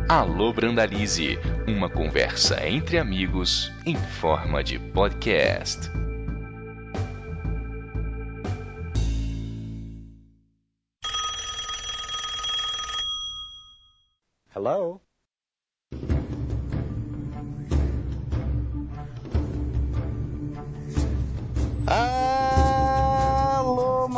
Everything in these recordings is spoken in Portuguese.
Alô Brandalize, uma conversa entre amigos em forma de podcast. Hello? Alô,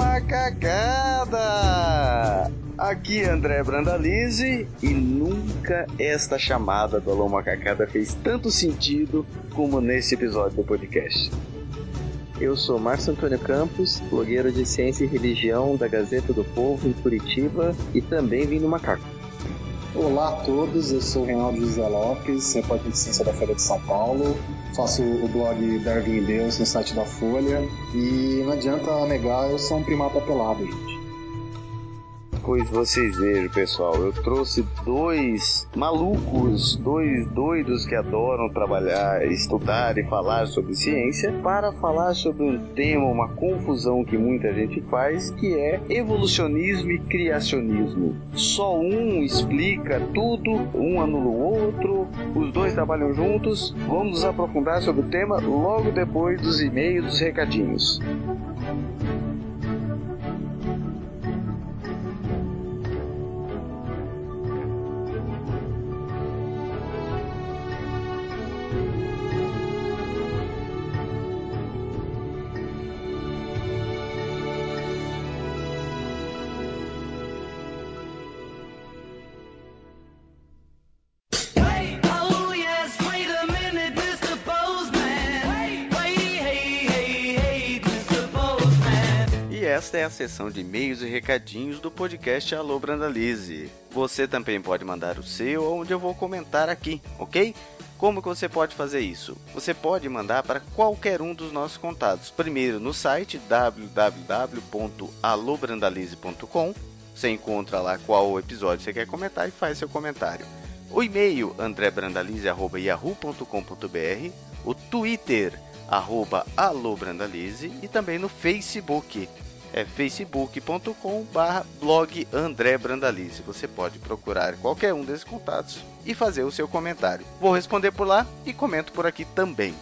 macacada! Aqui é André Brandalize e nunca esta chamada do Alô Macacada fez tanto sentido como nesse episódio do podcast. Eu sou Márcio Antônio Campos, blogueiro de ciência e religião da Gazeta do Povo em Curitiba e também vim do Macaco. Olá a todos, eu sou Reinaldo José Lopes, repórter de ciência da Folha de São Paulo, faço o blog Darwin e Deus no site da Folha e não adianta negar, eu sou um primata pelado, gente. Pois vocês vejam, pessoal, eu trouxe dois malucos, dois doidos que adoram trabalhar, estudar e falar sobre ciência para falar sobre um tema, uma confusão que muita gente faz, que é evolucionismo e criacionismo. Só um explica tudo, um anula o outro, os dois trabalham juntos. Vamos nos aprofundar sobre o tema logo depois dos e-mails, dos recadinhos. Esta é a sessão de e-mails e recadinhos do podcast Alô Brandalize. Você também pode mandar o seu, onde eu vou comentar aqui, ok? Como que você pode fazer isso? Você pode mandar para qualquer um dos nossos contatos. Primeiro no site www.alobrandalize.com. Você encontra lá qual episódio você quer comentar e faz seu comentário. O e-mail andrebrandalize@yahoo.com.br, o Twitter @alobrandalize e também no Facebook. É facebook.com/blog André Brandalize. Você pode procurar qualquer um desses contatos e fazer o seu comentário. Vou responder por lá e comento por aqui também.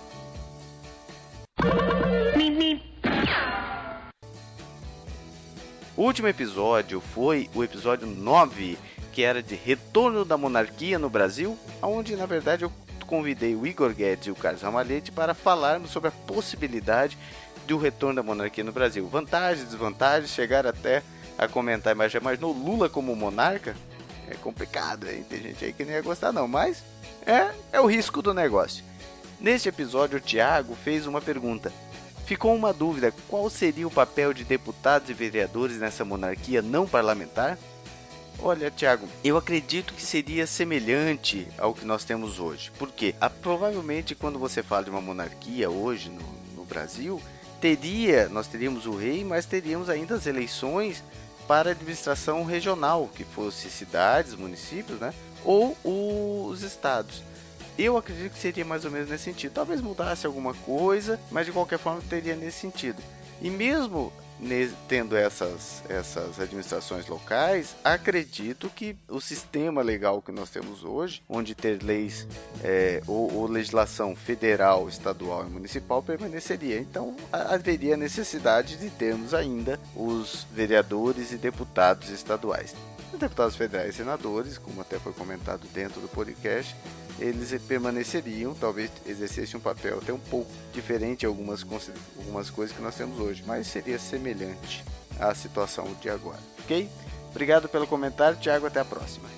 O último episódio foi o episódio 9, que era de retorno da monarquia no Brasil, onde na verdade eu convidei o Igor Guedes e o Carlos Ramalhete para falarmos sobre a possibilidade do retorno da monarquia no Brasil. Vantagens, desvantagens, chegar até a comentar, mas já imaginou Lula como monarca? É complicado, hein? Tem gente aí que não ia gostar não, mas é o risco do negócio. Neste episódio, o Thiago fez uma pergunta. Ficou uma dúvida, qual seria o papel de deputados e vereadores nessa monarquia não parlamentar? Olha, Thiago, eu acredito que seria semelhante ao que nós temos hoje. Por quê? Provavelmente, quando você fala de uma monarquia hoje no Brasil, nós teríamos o rei, mas teríamos ainda as eleições para a administração regional, que fosse cidades, municípios, né? Ou os estados. Eu acredito que seria mais ou menos nesse sentido. Talvez mudasse alguma coisa, mas de qualquer forma teria nesse sentido. E mesmo tendo essas administrações locais, acredito que o sistema legal que nós temos hoje, onde ter leis ou legislação federal, estadual e municipal permaneceria. Então haveria necessidade de termos ainda os vereadores e deputados estaduais. Os deputados federais e senadores, como até foi comentado dentro do podcast, eles permaneceriam, talvez exercessem um papel até um pouco diferente em algumas coisas que nós temos hoje, mas seria semelhante à situação de agora, ok? Obrigado pelo comentário, Thiago, até a próxima.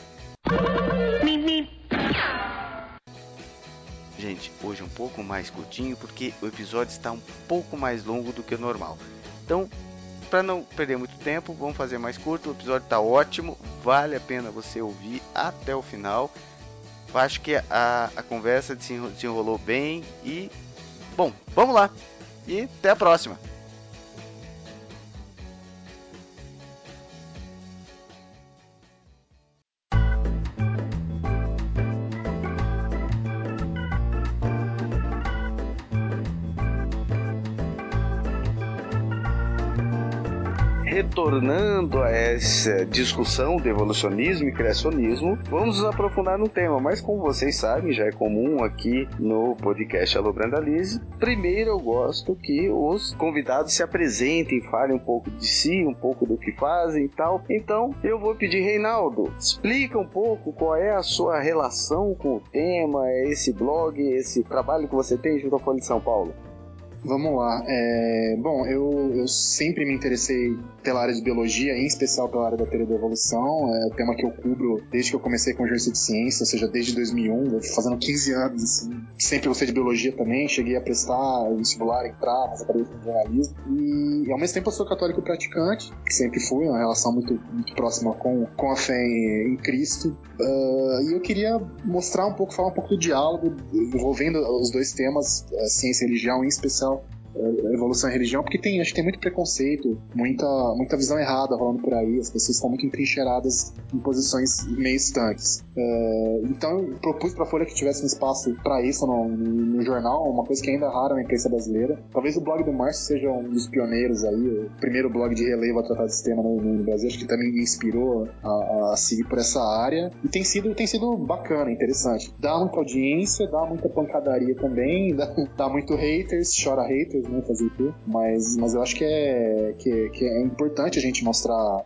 Gente, hoje um pouco mais curtinho, porque o episódio está um pouco mais longo do que o normal. Então, para não perder muito tempo, vamos fazer mais curto. O episódio está ótimo, vale a pena você ouvir até o final. Acho que a conversa desenrolou bem e... Bom, vamos lá. E até a próxima. retornando a essa discussão de evolucionismo e criacionismo, vamos nos aprofundar no tema, mas como vocês sabem, já é comum aqui no podcast Alô Brandalize, primeiro eu gosto que os convidados se apresentem, falem um pouco de si, um pouco do que fazem e tal. Então eu vou pedir, Reinaldo, explica um pouco qual é a sua relação com o tema, esse blog, esse trabalho que você tem junto à Folha de São Paulo. Vamos lá. Bom, eu sempre me interessei pela área de biologia, em especial pela área da teoria da evolução. É o tema que eu cubro desde que eu comecei com o exercício de ciência, ou seja, desde 2001, fazendo 15 anos. Assim. Sempre gostei de biologia também, cheguei a prestar vestibular, entrar, mas acabei fazendo jornalismo. E ao mesmo tempo eu sou católico praticante, que sempre fui, uma relação muito próxima com a fé em Cristo. E eu queria mostrar um pouco, falar um pouco do diálogo envolvendo os dois temas, ciência e religião, em especial evolução e religião, porque acho que tem muito preconceito, muita visão errada rolando por aí, as pessoas estão muito entrincheiradas em posições meio estanques. Então eu propus para a Folha que tivesse um espaço para isso no jornal, uma coisa que ainda é rara na imprensa brasileira. Talvez o blog do Márcio seja um dos pioneiros aí, o primeiro blog de relevo a tratar desse tema no Brasil, acho que também me inspirou a seguir por essa área, e tem sido bacana, interessante. Dá muita audiência, dá muita pancadaria também, dá muito haters, chora haters, né, fazer o quê? Mas eu acho que é importante a gente mostrar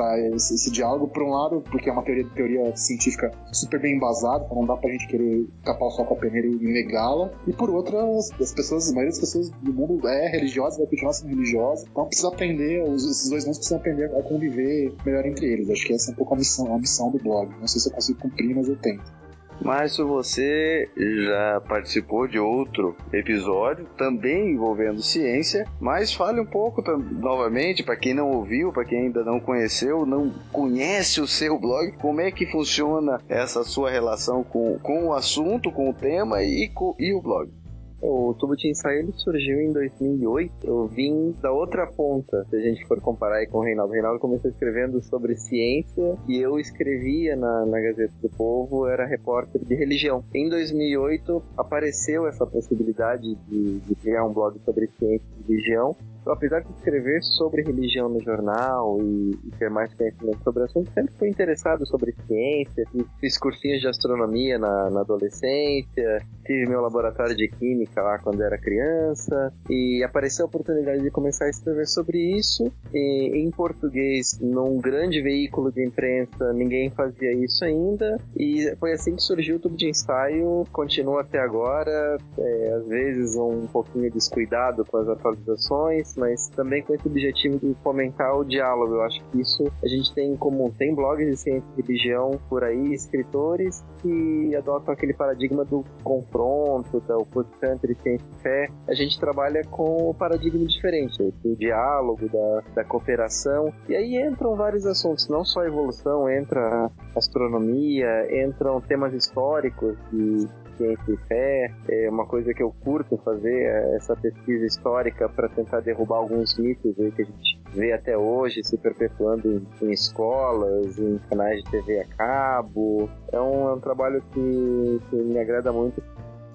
esse diálogo, por um lado, porque é uma teoria científica super bem embasada, então não dá pra gente querer tapar o sol com a peneira e negá-la, e por outra, a maioria das pessoas do mundo é religiosa, vai continuar sendo religiosa, então precisa aprender, esses dois mundos precisam aprender a conviver melhor entre eles. Acho que essa é um pouco a missão do blog. Não sei se eu consigo cumprir, mas eu tento. Márcio, você já participou de outro episódio, também envolvendo ciência, mas fale um pouco novamente, para quem não ouviu, para quem ainda não conheceu, não conhece o seu blog, como é que funciona essa sua relação com o assunto, com o tema e o blog. O Tubo de Ensaio ele surgiu em 2008. Eu vim da outra ponta, se a gente for comparar aí com o Reinaldo. O Reinaldo começou escrevendo sobre ciência e eu escrevia na Gazeta do Povo, era repórter de religião. Em 2008 apareceu essa possibilidade de criar um blog sobre ciência e religião. Eu, apesar de escrever sobre religião no jornal e ter mais conhecimento sobre o assunto, sempre fui interessado sobre ciência, fiz cursinhos de astronomia na adolescência, tive meu laboratório de química lá quando era criança, e apareceu a oportunidade de começar a escrever sobre isso, e em português, num grande veículo de imprensa, ninguém fazia isso ainda, e foi assim que surgiu o Tubo de Ensaio, continua até agora, às vezes um pouquinho descuidado com as atualizações, mas também com esse objetivo de fomentar o diálogo. Eu acho que isso a gente tem em comum. Tem blogs de ciência e religião por aí, escritores que adotam aquele paradigma do confronto, da oposição entre ciência e fé. A gente trabalha com um paradigma diferente, do diálogo, da cooperação. E aí entram vários assuntos, não só a evolução, entra a astronomia, entram temas históricos de ciência e fé. É uma coisa que eu curto fazer, essa pesquisa histórica para tentar derrubar alguns mitos aí que a gente vê até hoje se perpetuando em escolas, em canais de TV a cabo. É um trabalho que me agrada muito.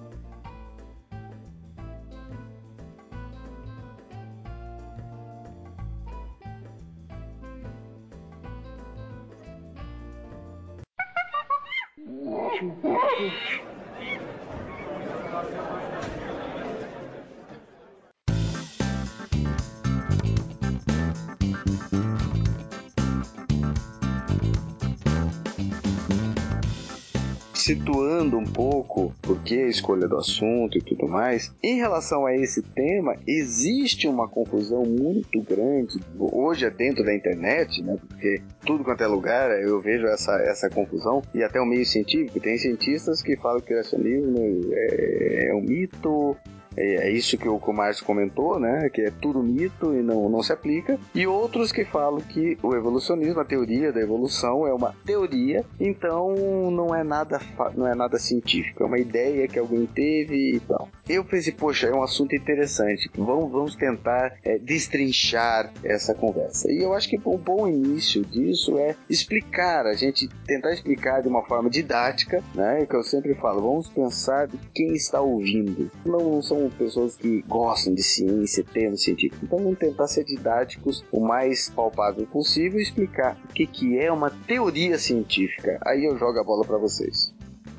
Situando um pouco por que a escolha do assunto e tudo mais, em relação a esse tema, existe uma confusão muito grande, hoje é dentro da internet, né, porque tudo quanto é lugar eu vejo essa confusão, e até o meio científico, tem cientistas que falam que o criacionismo é um mito, é isso que o Márcio comentou, né? Que é tudo mito e não se aplica. E outros que falam que o evolucionismo, a teoria da evolução, é uma teoria, então não é nada científico, é uma ideia que alguém teve e tal. Eu pensei, poxa, é um assunto interessante, vamos tentar destrinchar essa conversa. E eu acho que o bom início disso é explicar, a gente tentar explicar de uma forma didática, né? Que eu sempre falo, vamos pensar de quem está ouvindo. Não são são pessoas que gostam de ciência, termos científicos. Então vamos tentar ser didáticos o mais palpável possível e explicar o que é uma teoria científica. Aí eu jogo a bola para vocês.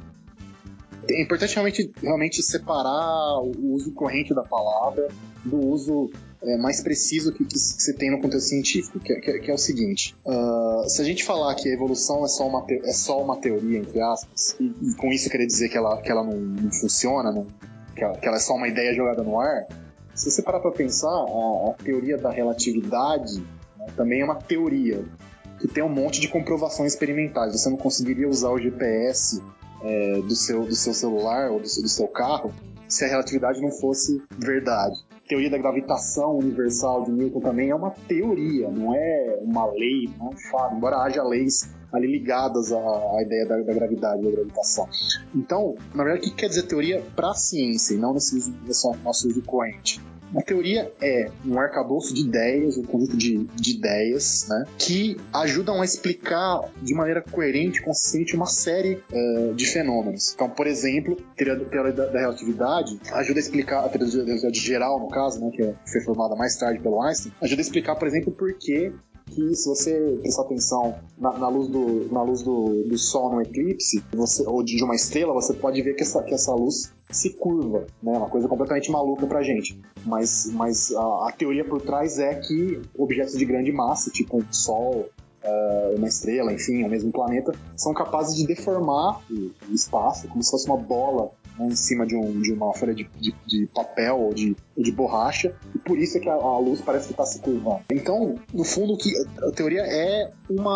É importante realmente separar o uso corrente da palavra do uso mais preciso que se tem no contexto científico, que é o seguinte: se a gente falar que a evolução é só uma teoria, entre aspas, e com isso querer dizer que ela não funciona, que ela é só uma ideia jogada no ar, se você parar para pensar, a teoria da relatividade, né, também é uma teoria que tem um monte de comprovações experimentais. Você não conseguiria usar o GPS do seu celular ou do seu carro se a relatividade não fosse verdade. A teoria da gravitação universal de Newton também é uma teoria, não é uma lei, não é um fato, embora haja leis ali ligadas à ideia da gravidade e da gravitação. Então, na verdade, o que quer dizer teoria para a ciência e não nesse nosso uso corrente? Uma teoria é um arcabouço de ideias, um conjunto de ideias, né, que ajudam a explicar de maneira coerente, consistente, uma série de fenômenos. Então, por exemplo, a teoria da relatividade ajuda a explicar, a teoria da relatividade geral, no caso, né, que foi formada mais tarde pelo Einstein, ajuda a explicar, por exemplo, por que se você prestar atenção na luz do Sol no eclipse, ou de uma estrela, você pode ver que essa luz se curva, né? Uma coisa completamente maluca pra gente. Mas a teoria por trás é que objetos de grande massa, tipo um Sol, uma estrela, enfim, o mesmo planeta, são capazes de deformar o espaço como se fosse uma bola, né, em cima de uma folha de papel ou de borracha, e por isso é que a luz parece que está se curvando. Então, no fundo, a teoria é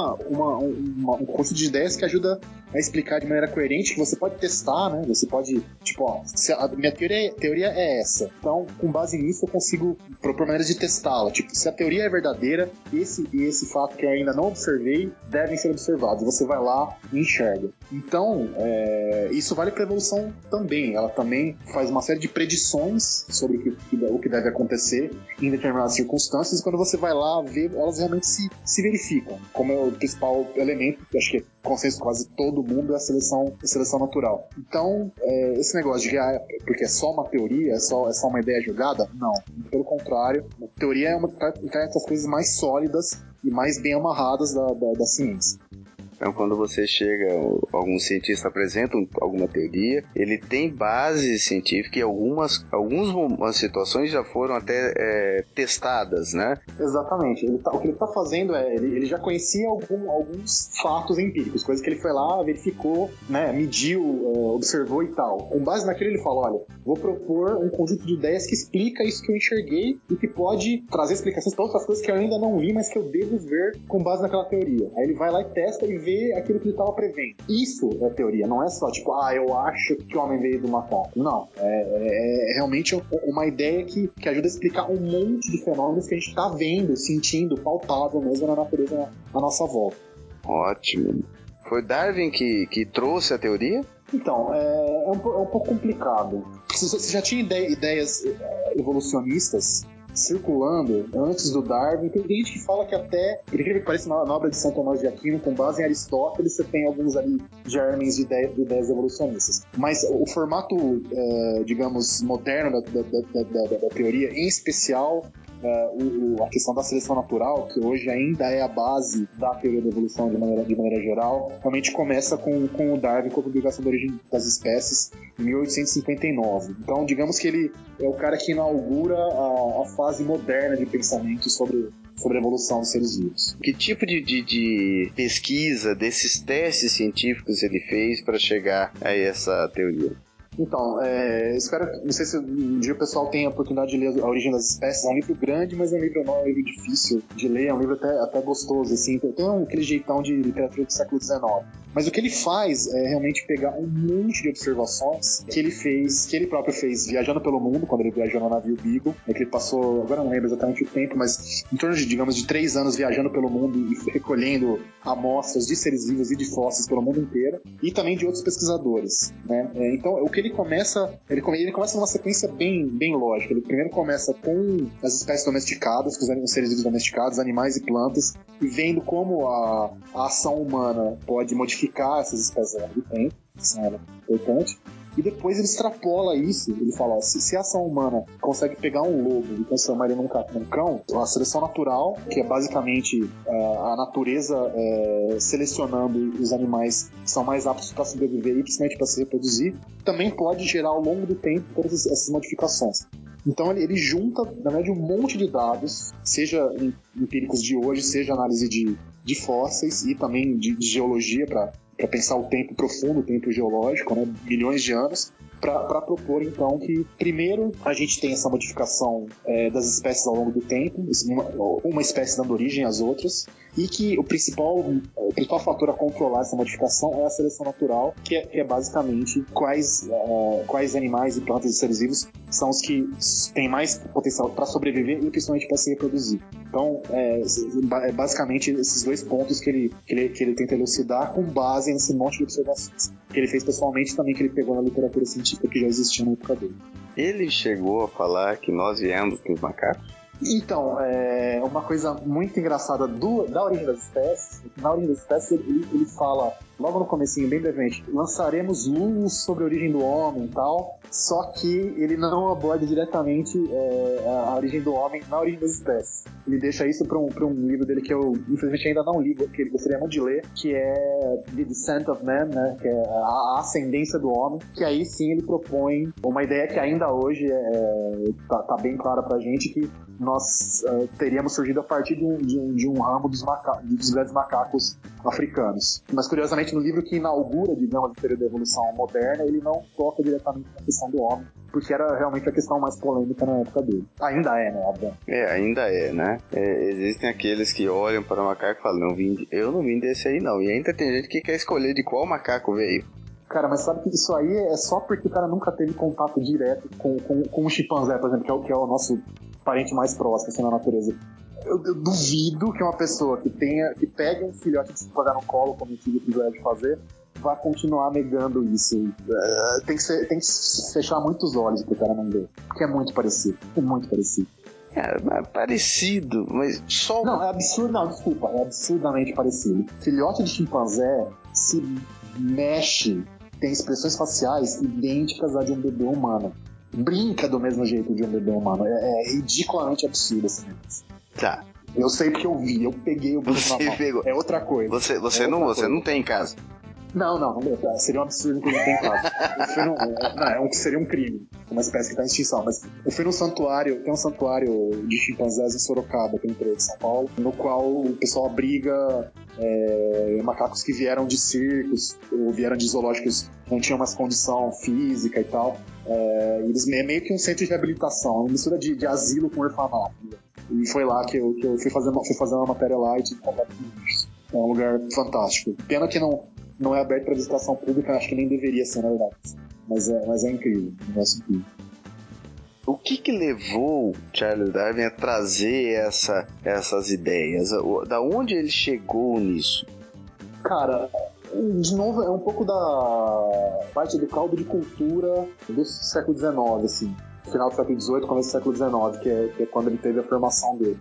um conjunto de ideias que ajuda a explicar de maneira coerente, que você pode testar, né? Você pode, se a minha teoria é essa, então, com base nisso, eu consigo propor maneiras de testá-la. Tipo, se a teoria é verdadeira, esse fato que eu ainda não observei devem ser observados. Você vai lá e enxerga. Então, isso vale para a evolução também. Ela também faz uma série de predições sobre o que deve acontecer em determinadas circunstâncias, e quando você vai lá ver, elas realmente se verificam. Como é o principal elemento, que acho que é consenso quase todo mundo, é a seleção natural. Então, esse negócio de que porque é só uma teoria, é só uma ideia jogada, não. Pelo contrário, a teoria é uma das coisas mais sólidas e mais bem amarradas da ciência. Então, quando você chega, algum cientista apresenta alguma teoria, ele tem base científica e algumas situações já foram até testadas, né? Exatamente. O que ele está fazendo ele já conhecia alguns fatos empíricos, coisas que ele foi lá, verificou, né, mediu, observou e tal. Com base naquilo ele fala, olha, vou propor um conjunto de ideias que explica isso que eu enxerguei e que pode trazer explicações para outras coisas que eu ainda não vi, mas que eu devo ver com base naquela teoria. Aí ele vai lá e testa e vê aquilo que ele estava prevendo. Isso é teoria, não é só tipo, eu acho que o homem veio do macaco. Não, é realmente uma ideia que ajuda a explicar um monte de fenômenos que a gente está vendo, sentindo, palpável mesmo na natureza à nossa volta. Ótimo. Foi Darwin que trouxe a teoria? Então, é um pouco complicado. Você já tinha ideias evolucionistas circulando antes do Darwin. Tem gente que fala que até, por incrível que pareça, na obra de São Tomás de Aquino, com base em Aristóteles, você tem alguns ali germes de ideias evolucionistas. Mas o formato, digamos, moderno da teoria, em especial a questão da seleção natural, que hoje ainda é a base da teoria da evolução de maneira geral, realmente começa com o Darwin, com a publicação da Origem das Espécies, em 1859. Então, digamos que ele é o cara que inaugura a fase moderna de pensamento sobre a evolução dos seres vivos. Que tipo de pesquisa, desses testes científicos ele fez para chegar a essa teoria? Então, não sei se um dia o pessoal tem a oportunidade de ler A Origem das Espécies. É um livro grande, mas é um livro difícil de ler, é um livro até gostoso, assim. Tem aquele jeitão de literatura do século XIX. Mas o que ele faz é realmente pegar um monte de observações que ele próprio fez viajando pelo mundo, quando ele viajou no navio Beagle, que ele passou, agora não lembro exatamente o tempo, mas em torno de 3 anos viajando pelo mundo e recolhendo amostras de seres vivos e de fósseis pelo mundo inteiro, e também de outros pesquisadores, né? Então, o que ele começa numa sequência bem lógica. Ele primeiro começa com as espécies domesticadas, com os seres vivos domesticados, animais e plantas, e vendo como a ação humana pode modificar essas espécies ao longo do tempo. Isso é importante. E depois ele extrapola isso, ele fala, ó, se a ação humana consegue pegar um lobo e transformar ele num cão, a seleção natural, que é basicamente a natureza selecionando os animais que são mais aptos para sobreviver e principalmente para se reproduzir, também pode gerar ao longo do tempo todas essas modificações. Então ele junta, na verdade, um monte de dados, seja empíricos de hoje, seja análise de fósseis e também de geologia para pensar o tempo profundo, o tempo geológico, né, milhões de anos, para propor então que primeiro a gente tem essa modificação das espécies ao longo do tempo, uma espécie dando origem às outras, e que o principal fator a controlar essa modificação é a seleção natural, que é basicamente quais animais e plantas e seres vivos são os que têm mais potencial para sobreviver e principalmente para se reproduzir. Então, basicamente esses dois pontos que ele tenta elucidar com base nesse monte de observações que ele fez pessoalmente, também que ele pegou na literatura científica que já existia na época dele. Ele chegou a falar que nós viemos dos macacos? Então, uma coisa muito engraçada da Origem das Espécies, na Origem das Espécies ele fala, logo no comecinho, bem brevemente, lançaremos luz sobre a origem do homem e tal, só que ele não aborda diretamente a origem do homem na Origem das Espécies. Ele deixa isso para um livro dele que eu, infelizmente, ainda não li, que ele gostaria muito de ler, que é The Descent of Man, né, que é a ascendência do homem, que aí sim ele propõe uma ideia que ainda hoje tá bem clara pra gente, que nós teríamos surgido a partir de um ramo dos grandes macacos africanos. Mas, curiosamente, no livro que inaugura, digamos, o período da evolução moderna, ele não toca diretamente na questão do homem, porque era realmente a questão mais polêmica na época dele. Ainda é, né, óbvio? Ainda é, né? Existem aqueles que olham para o macaco e falam, eu não vim desse aí não. E ainda tem gente que quer escolher de qual macaco veio. Cara, mas sabe que isso aí é só porque o cara nunca teve contato direto com um chimpanzé, por exemplo, que é o nosso parente mais próximo, assim, na natureza. Eu duvido que uma pessoa que pegue um filhote de chimpanzé no colo, como eu tive o privilégio de fazer, vá continuar negando isso. Tem que fechar muitos olhos pro cara não ver. Porque é muito parecido. É parecido, mas só... Não, é absurdo, não, desculpa. É absurdamente parecido. Filhote de chimpanzé se mexe, tem expressões faciais idênticas à de um bebê humano. Brinca do mesmo jeito de um bebê humano. É ridiculamente absurdo esse negócio. Tá. Eu sei porque eu vi, eu peguei o bicho na mão. Pegou. É outra coisa. Você não tem em casa. Não, seria um absurdo que ele tem em casa. Seria um crime, uma espécie que está em extinção. Mas eu fui num santuário, tem um santuário de chimpanzés em Sorocaba, aqui no interior de São Paulo, no qual o pessoal abriga macacos que vieram de circos ou vieram de zoológicos que não tinham mais condição física e tal. Eles é meio que um centro de reabilitação, uma mistura de asilo com orfanato. E foi lá que eu fui fazer uma matéria lá e tive contato com isso. É um lugar fantástico. Pena que não é aberto para visitação pública, acho que nem deveria ser, na verdade. Mas é incrível, um negócio incrível. O que levou Charles Darwin a trazer essas ideias? Da onde ele chegou nisso? Cara, de novo, é um pouco da parte do caldo de cultura do século XIX, assim. Final do século XVIII, começo do século XIX, que é quando ele teve a formação dele.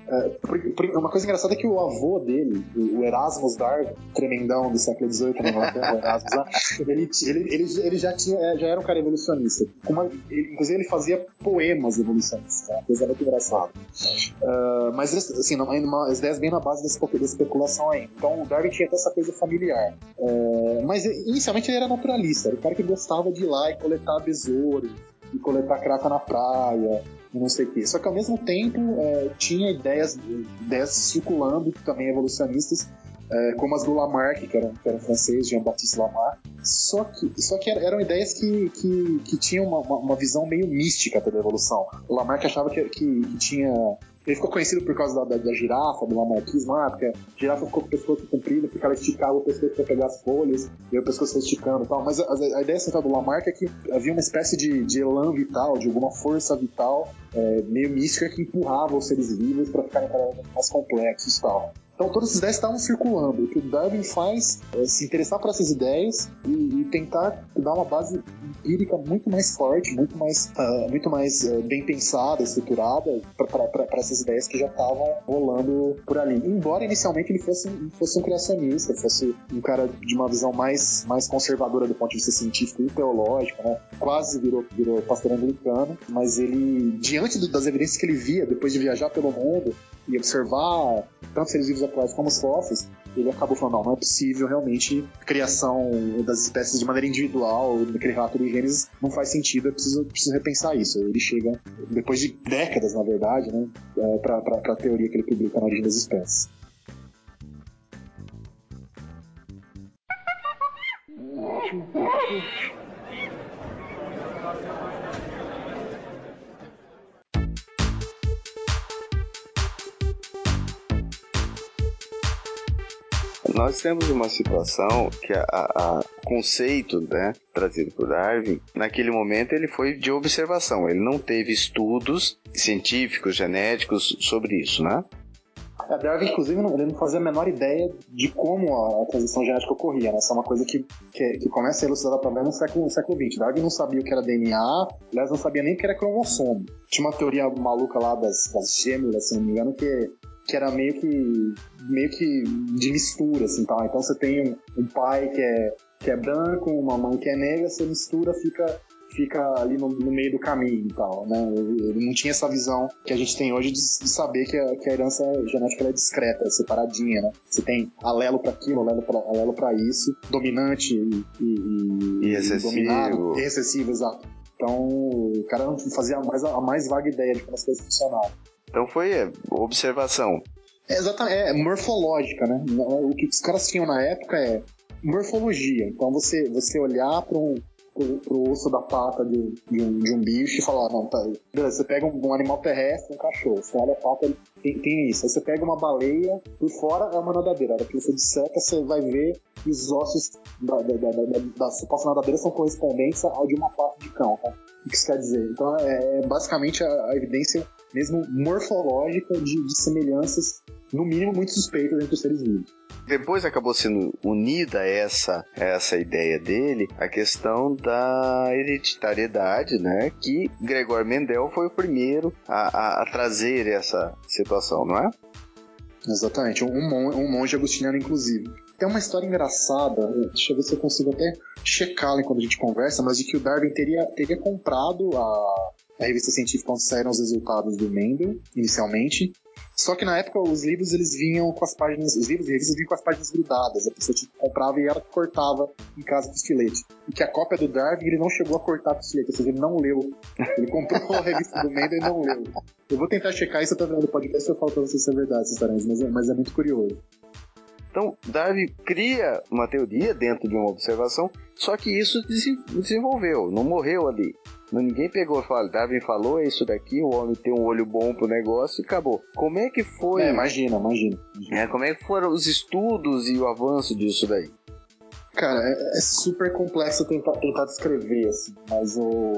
Uma coisa engraçada é que o avô dele, o Erasmus Darwin, tremendão do século XVIII, na Inglaterra, o Erasmus, ele já era um cara evolucionista. Inclusive ele fazia poemas evolucionistas, uma coisa muito engraçada. Mas assim, as ideias bem na base da especulação ainda. Então o Darwin tinha até essa coisa familiar. Mas inicialmente ele era naturalista, era o cara que gostava de ir lá e coletar besouro, e coletar craca na praia, e não sei o quê. Só que ao mesmo tempo tinha ideias circulando, também evolucionistas, como as do Lamarck, que era francês, Jean-Baptiste Lamarck. Só que eram ideias que tinham uma visão meio mística da evolução. O Lamarck achava que tinha... Ele ficou conhecido por causa da girafa, do lamarquismo, porque a girafa ficou com o pescoço comprido porque ela esticava o pescoço para pegar as folhas, e aí o pescoço foi esticando e tal. Mas a ideia central do Lamarck é que havia uma espécie de elan vital, de alguma força vital meio mística que empurrava os seres vivos para ficarem cada vez mais complexos e tal. Então todas as ideias estavam circulando. O que o Darwin faz é se interessar por essas ideias e tentar dar uma base empírica muito mais forte, muito mais bem pensada, estruturada para essas ideias que já estavam rolando por ali. Embora inicialmente ele fosse um criacionista, fosse um cara de uma visão mais conservadora do ponto de vista científico e teológico, né? Quase virou pastor anglicano, mas ele, diante das evidências que ele via, depois de viajar pelo mundo e observar tanto seres vivos atuais como os fósseis, ele acabou falando, não é possível realmente a criação das espécies de maneira individual, naquele relato do Gênesis, não faz sentido, eu preciso repensar isso. Ele chega, depois de décadas, na verdade, né, para a teoria que ele publica na Origem das Espécies. Nós temos uma situação que o conceito, né, trazido por Darwin, naquele momento ele foi de observação, ele não teve estudos científicos, genéticos sobre isso, né? Darwin, inclusive, ele não fazia a menor ideia de como a transição genética ocorria, né? Essa é uma coisa que começa a ser elucidada também no século XX. Darwin não sabia o que era DNA, aliás, não sabia nem o que era cromossomo. Tinha uma teoria maluca lá das gêmeas, se não me engano, que era meio que de mistura, assim, tá? Então você tem um pai que é branco, uma mãe que é negra, você mistura, fica ali no meio do caminho e tal, né? Ele não tinha essa visão que a gente tem hoje de saber que a herança genética é discreta, é separadinha, né? Você tem alelo para aquilo, alelo para isso, dominante e recessivo. Dominado, e recessivo, exato. Então, o cara não fazia a mais vaga ideia de como as coisas funcionavam. Então foi observação. Exatamente, morfológica, né? O que os caras tinham na época é morfologia. Então você olhar pro osso da pata de um bicho e falar, não, tá, beleza, você pega um animal terrestre, um cachorro, você olha a pata, ele tem isso. Aí você pega uma baleia, por fora é uma nadadeira. A hora que você disseca, você vai ver que os ossos da suposta nadadeira são correspondentes ao de uma pata de cão, tá? O que isso quer dizer? Então é basicamente a evidência mesmo morfológica de semelhanças, no mínimo muito suspeitas entre os seres vivos. Depois acabou sendo unida essa ideia dele, a questão da hereditariedade, né? Que Gregor Mendel foi o primeiro a trazer essa situação, não é? Exatamente, um monge agostiniano, inclusive. Tem uma história engraçada, deixa eu ver se eu consigo até checá-la enquanto a gente conversa, mas de que o Darwin teria comprado a revista científica onde saíram os resultados do Mendel, inicialmente. Só que na época os livros eles vinham com as páginas, os livros e revistas vinham com as páginas grudadas, a pessoa comprava e ela que cortava em casa com estilete. E que a cópia do Darwin ele não chegou a cortar com estilete, ou seja, ele não leu. Ele comprou a revista do Mendel e não leu. Eu vou tentar checar isso até no podcast e eu falo pra vocês se é verdade essas histórias, mas é muito curioso. Então, Darwin cria uma teoria dentro de uma observação, só que isso desenvolveu, não morreu ali. Ninguém pegou e falou, Darwin falou, é isso daqui, o homem tem um olho bom pro negócio e acabou. Como é que foi? Imagina. Como é que foram os estudos e o avanço disso daí? Cara, é super complexo tentar descrever, assim, mas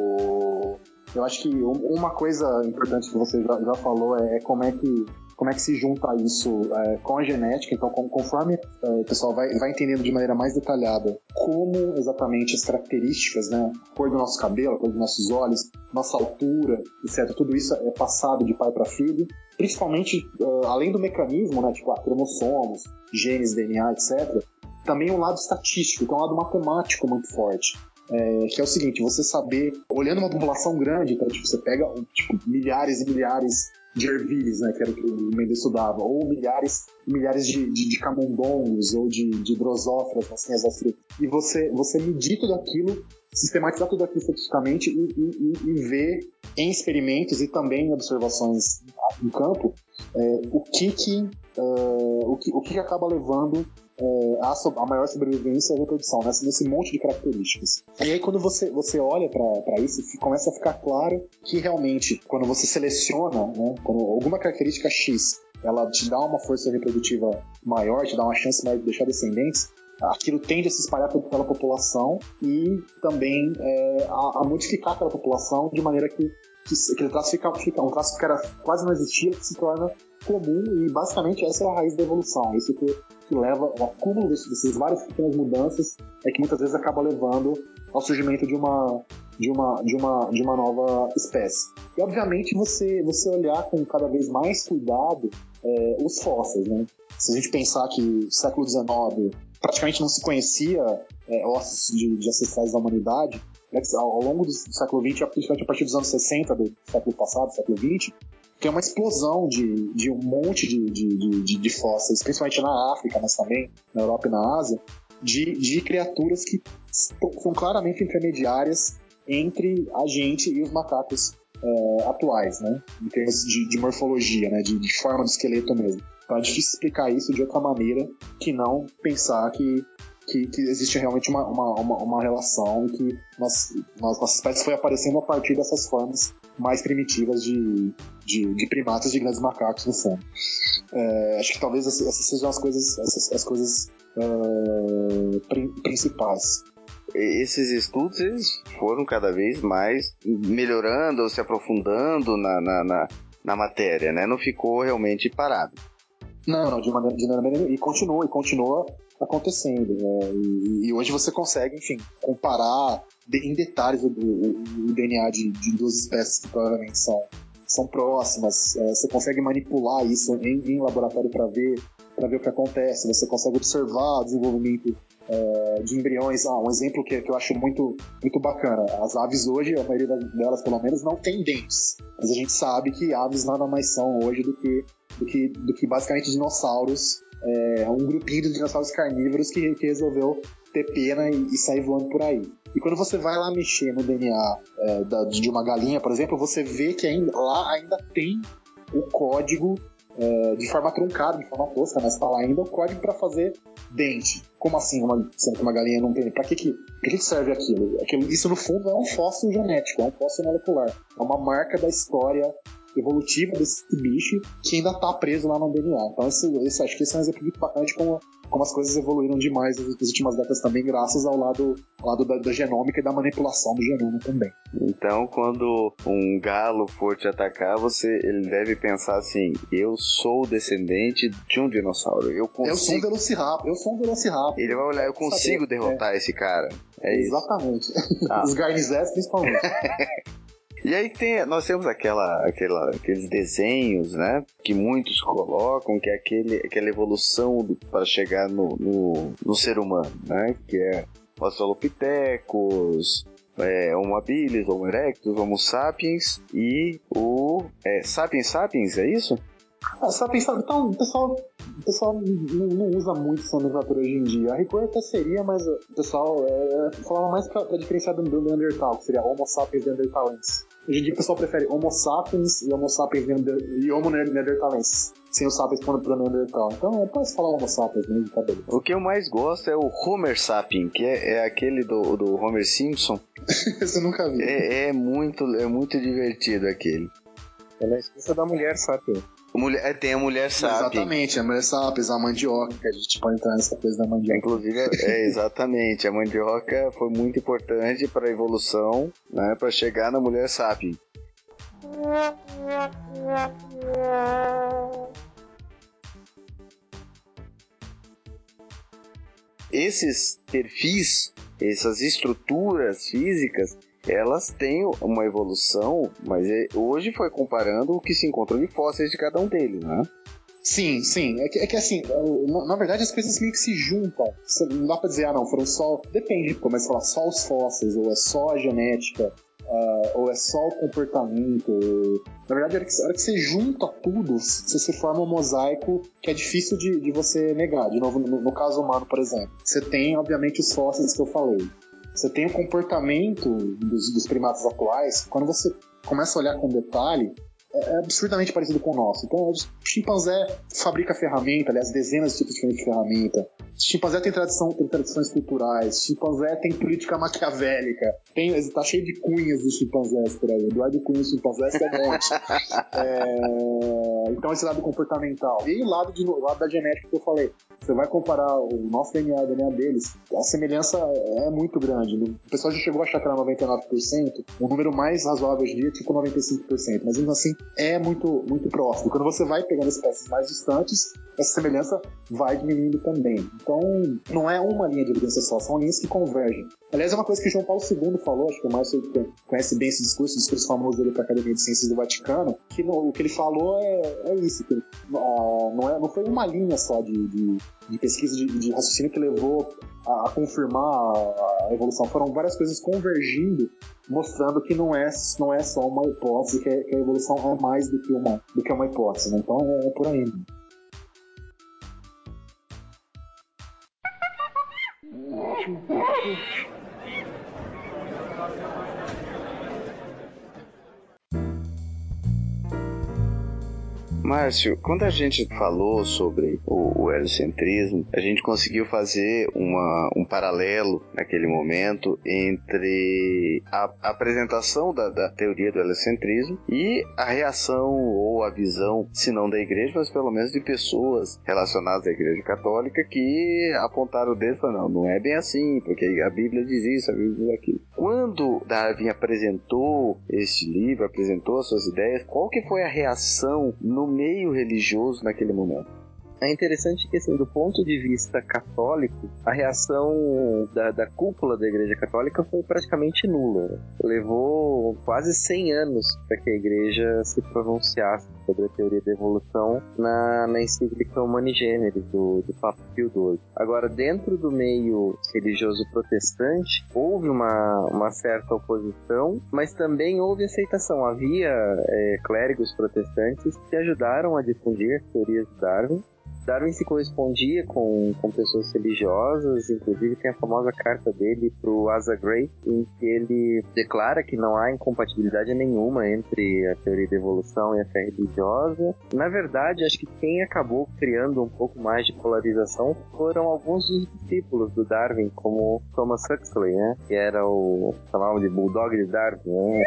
eu acho que uma coisa importante que você já falou é como é que se junta isso com a genética. Então, conforme o pessoal vai entendendo de maneira mais detalhada como exatamente as características, né, a cor do nosso cabelo, a cor dos nossos olhos, nossa altura, etc., tudo isso é passado de pai para filho, principalmente além do mecanismo, né, tipo cromossomos, genes, DNA, etc., também um lado estatístico, que é um lado matemático muito forte. Que é o seguinte, você saber, olhando uma população grande, então tipo, você pega milhares e milhares de ervilhas, né, que era o que o Mendel estudava, ou milhares e milhares de camundongos, ou de drosófilas, assim, as frutas, e você medir tudo aquilo, sistematizar tudo aquilo estatisticamente e ver em experimentos e também em observações em campo o que acaba levando a maior sobrevivência e a reprodução, nesse monte de características. E aí quando você olha para isso, começa a ficar claro que realmente, quando você seleciona, né, quando alguma característica X ela te dá uma força reprodutiva maior, te dá uma chance maior de deixar descendentes, aquilo tende a se espalhar pela população e também a modificar aquela população de maneira que que aquele traço fica um traço que quase não existia, que se torna comum, e basicamente essa é a raiz da evolução. Isso que leva ao acúmulo dessas várias pequenas mudanças, é que muitas vezes acaba levando ao surgimento de uma nova espécie. E obviamente você olhar com cada vez mais cuidado os fósseis, né? Se a gente pensar que no século XIX praticamente não se conhecia ossos de ancestrais da humanidade, né? Ao longo do século XX, principalmente a partir dos anos 60 do século passado, século XX, tem uma explosão de um monte de fósseis, principalmente na África, mas também na Europa e na Ásia, de criaturas que são claramente intermediárias entre a gente e os macacos atuais, né? Em termos de morfologia, né? De forma do esqueleto mesmo. Então é difícil explicar isso de outra maneira que não pensar que existe realmente uma relação e que nossa espécie foi aparecendo a partir dessas formas mais primitivas de primatas, de grandes macacos no fundo. Acho que talvez essas sejam as coisas principais. Esses estudos eles foram cada vez mais melhorando, se aprofundando na matéria, né? Não ficou realmente parado. Não, de maneira e continua acontecendo, né? E hoje você consegue, enfim, comparar em detalhes o DNA de duas espécies que provavelmente são próximas. Você consegue manipular isso em laboratório para ver o que acontece. Você consegue observar o desenvolvimento de embriões. Um exemplo que eu acho muito, muito bacana. As aves hoje, a maioria delas pelo menos, não tem dentes. Mas a gente sabe que aves nada mais são hoje do que basicamente dinossauros. Um grupinho de dinossauros carnívoros que resolveu ter pena e sair voando por aí. E quando você vai lá mexer no DNA de uma galinha, por exemplo, você vê que lá ainda tem o código de forma truncada, de forma tosca, mas tá lá ainda o código para fazer dente. Como assim, sendo que uma galinha não tem? Pra que serve aquilo? Isso, no fundo, é um fóssil genético, é um fóssil molecular. É uma marca da história evolutiva desse bicho que ainda tá preso lá no DNA. Então, acho que esse é um exemplo muito bacana de como as coisas evoluíram demais nas últimas décadas também, graças ao lado da genômica e da manipulação do genoma também. Então, quando um galo for te atacar, ele deve pensar assim: eu sou descendente de um dinossauro. Eu sou um velociraptor. Ele vai olhar: eu consigo derrotar esse cara. Exatamente. Os garnizetes, principalmente. E aí nós temos aqueles desenhos, né, que muitos colocam, que é aquela evolução para chegar no ser humano, né, que é o Australopithecus, Homo habilis, Homo erectus, Homo sapiens e o Sapiens sapiens, é isso? Então, o pessoal não usa muito essa nomenclatura hoje em dia. A rigor até seria, mas o pessoal falava mais pra diferenciar do Neandertal, que seria Homo sapiens neanderthalensis. Hoje em dia o pessoal prefere Homo sapiens e Homo sapiens e Homo neanderthalensis, sem o sapiens para Neandertal. Então eu posso falar Homo sapiens mesmo, tá beleza. O que eu mais gosto é o Homer sapien, que é aquele do Homer Simpson. Esse eu nunca vi. É muito divertido aquele. É na esquisa da mulher sapien. Tem a mulher sapien. Exatamente, a mulher sapiens, a mandioca, que a gente pode entrar nessa coisa da mandioca. Inclusive, exatamente, a mandioca foi muito importante para a evolução, né, para chegar na mulher sapien. Esses perfis, essas estruturas físicas, elas têm uma evolução, mas hoje foi comparando o que se encontrou de fósseis de cada um deles, né? Sim. É que assim, na verdade as coisas meio que se juntam. Não dá pra dizer, não, foram só... Depende, mas falar só os fósseis, ou é só a genética, ou é só o comportamento. Na verdade, a hora que você junta tudo, você se forma um mosaico que é difícil de você negar. De novo, no caso humano, por exemplo. Você tem, obviamente, os fósseis que eu falei. Você tem o comportamento dos primatas atuais. Quando você começa a olhar com detalhe, é absurdamente parecido com o nosso. Então, o chimpanzé fabrica ferramenta, aliás, dezenas de tipos diferentes de ferramenta. O chimpanzé tem tradições culturais. O chimpanzé tem política maquiavélica. Tá cheio de cunhas dos chimpanzés por aí. Eduardo Cunha dos chimpanzés tem um monte. Então, esse lado comportamental. E o lado da genética que eu falei. Você vai comparar o nosso DNA e o DNA deles, a semelhança é muito grande. O pessoal já chegou a achar que era 99%, o número mais razoável hoje em dia é tipo 95%, mas mesmo assim é muito, muito próximo. Quando você vai pegando espécies mais distantes, essa semelhança vai diminuindo também. Então, não é uma linha de evidência só, são linhas que convergem. Aliás, é uma coisa que João Paulo II falou, acho que o Márcio conhece bem esse discurso, o discurso famoso dele para a Academia de Ciências do Vaticano, que o que ele falou é isso, que não foi uma linha só de pesquisa, de raciocínio que levou a confirmar a evolução. Foram várias coisas convergindo, mostrando que não é só uma hipótese, que a evolução é mais do que uma hipótese, né? Então é por aí. Márcio, quando a gente falou sobre o heliocentrismo, a gente conseguiu fazer um paralelo naquele momento entre a apresentação da teoria do heliocentrismo e a reação ou a visão, se não da igreja, mas pelo menos de pessoas relacionadas à igreja católica que apontaram o dedo e falaram, não é bem assim, porque a Bíblia diz isso, a Bíblia diz aquilo. Quando Darwin apresentou este livro, apresentou as suas ideias, qual que foi a reação no meio religioso naquele momento? É interessante que, assim, do ponto de vista católico, a reação da cúpula da Igreja Católica foi praticamente nula. Levou quase 100 anos para que a Igreja se pronunciasse sobre a teoria da evolução na encíclica Humani Generis, do Papa Pio XII. Agora, dentro do meio religioso protestante, houve uma certa oposição, mas também houve aceitação. Havia clérigos protestantes que ajudaram a difundir as teorias de Darwin. Darwin se correspondia com pessoas religiosas, inclusive tem a famosa carta dele para o Asa Gray, em que ele declara que não há incompatibilidade nenhuma entre a teoria da evolução e a fé religiosa. Na verdade, acho que quem acabou criando um pouco mais de polarização foram alguns dos discípulos do Darwin, como Thomas Huxley, né? Que era chamavam de Bulldog de Darwin, né?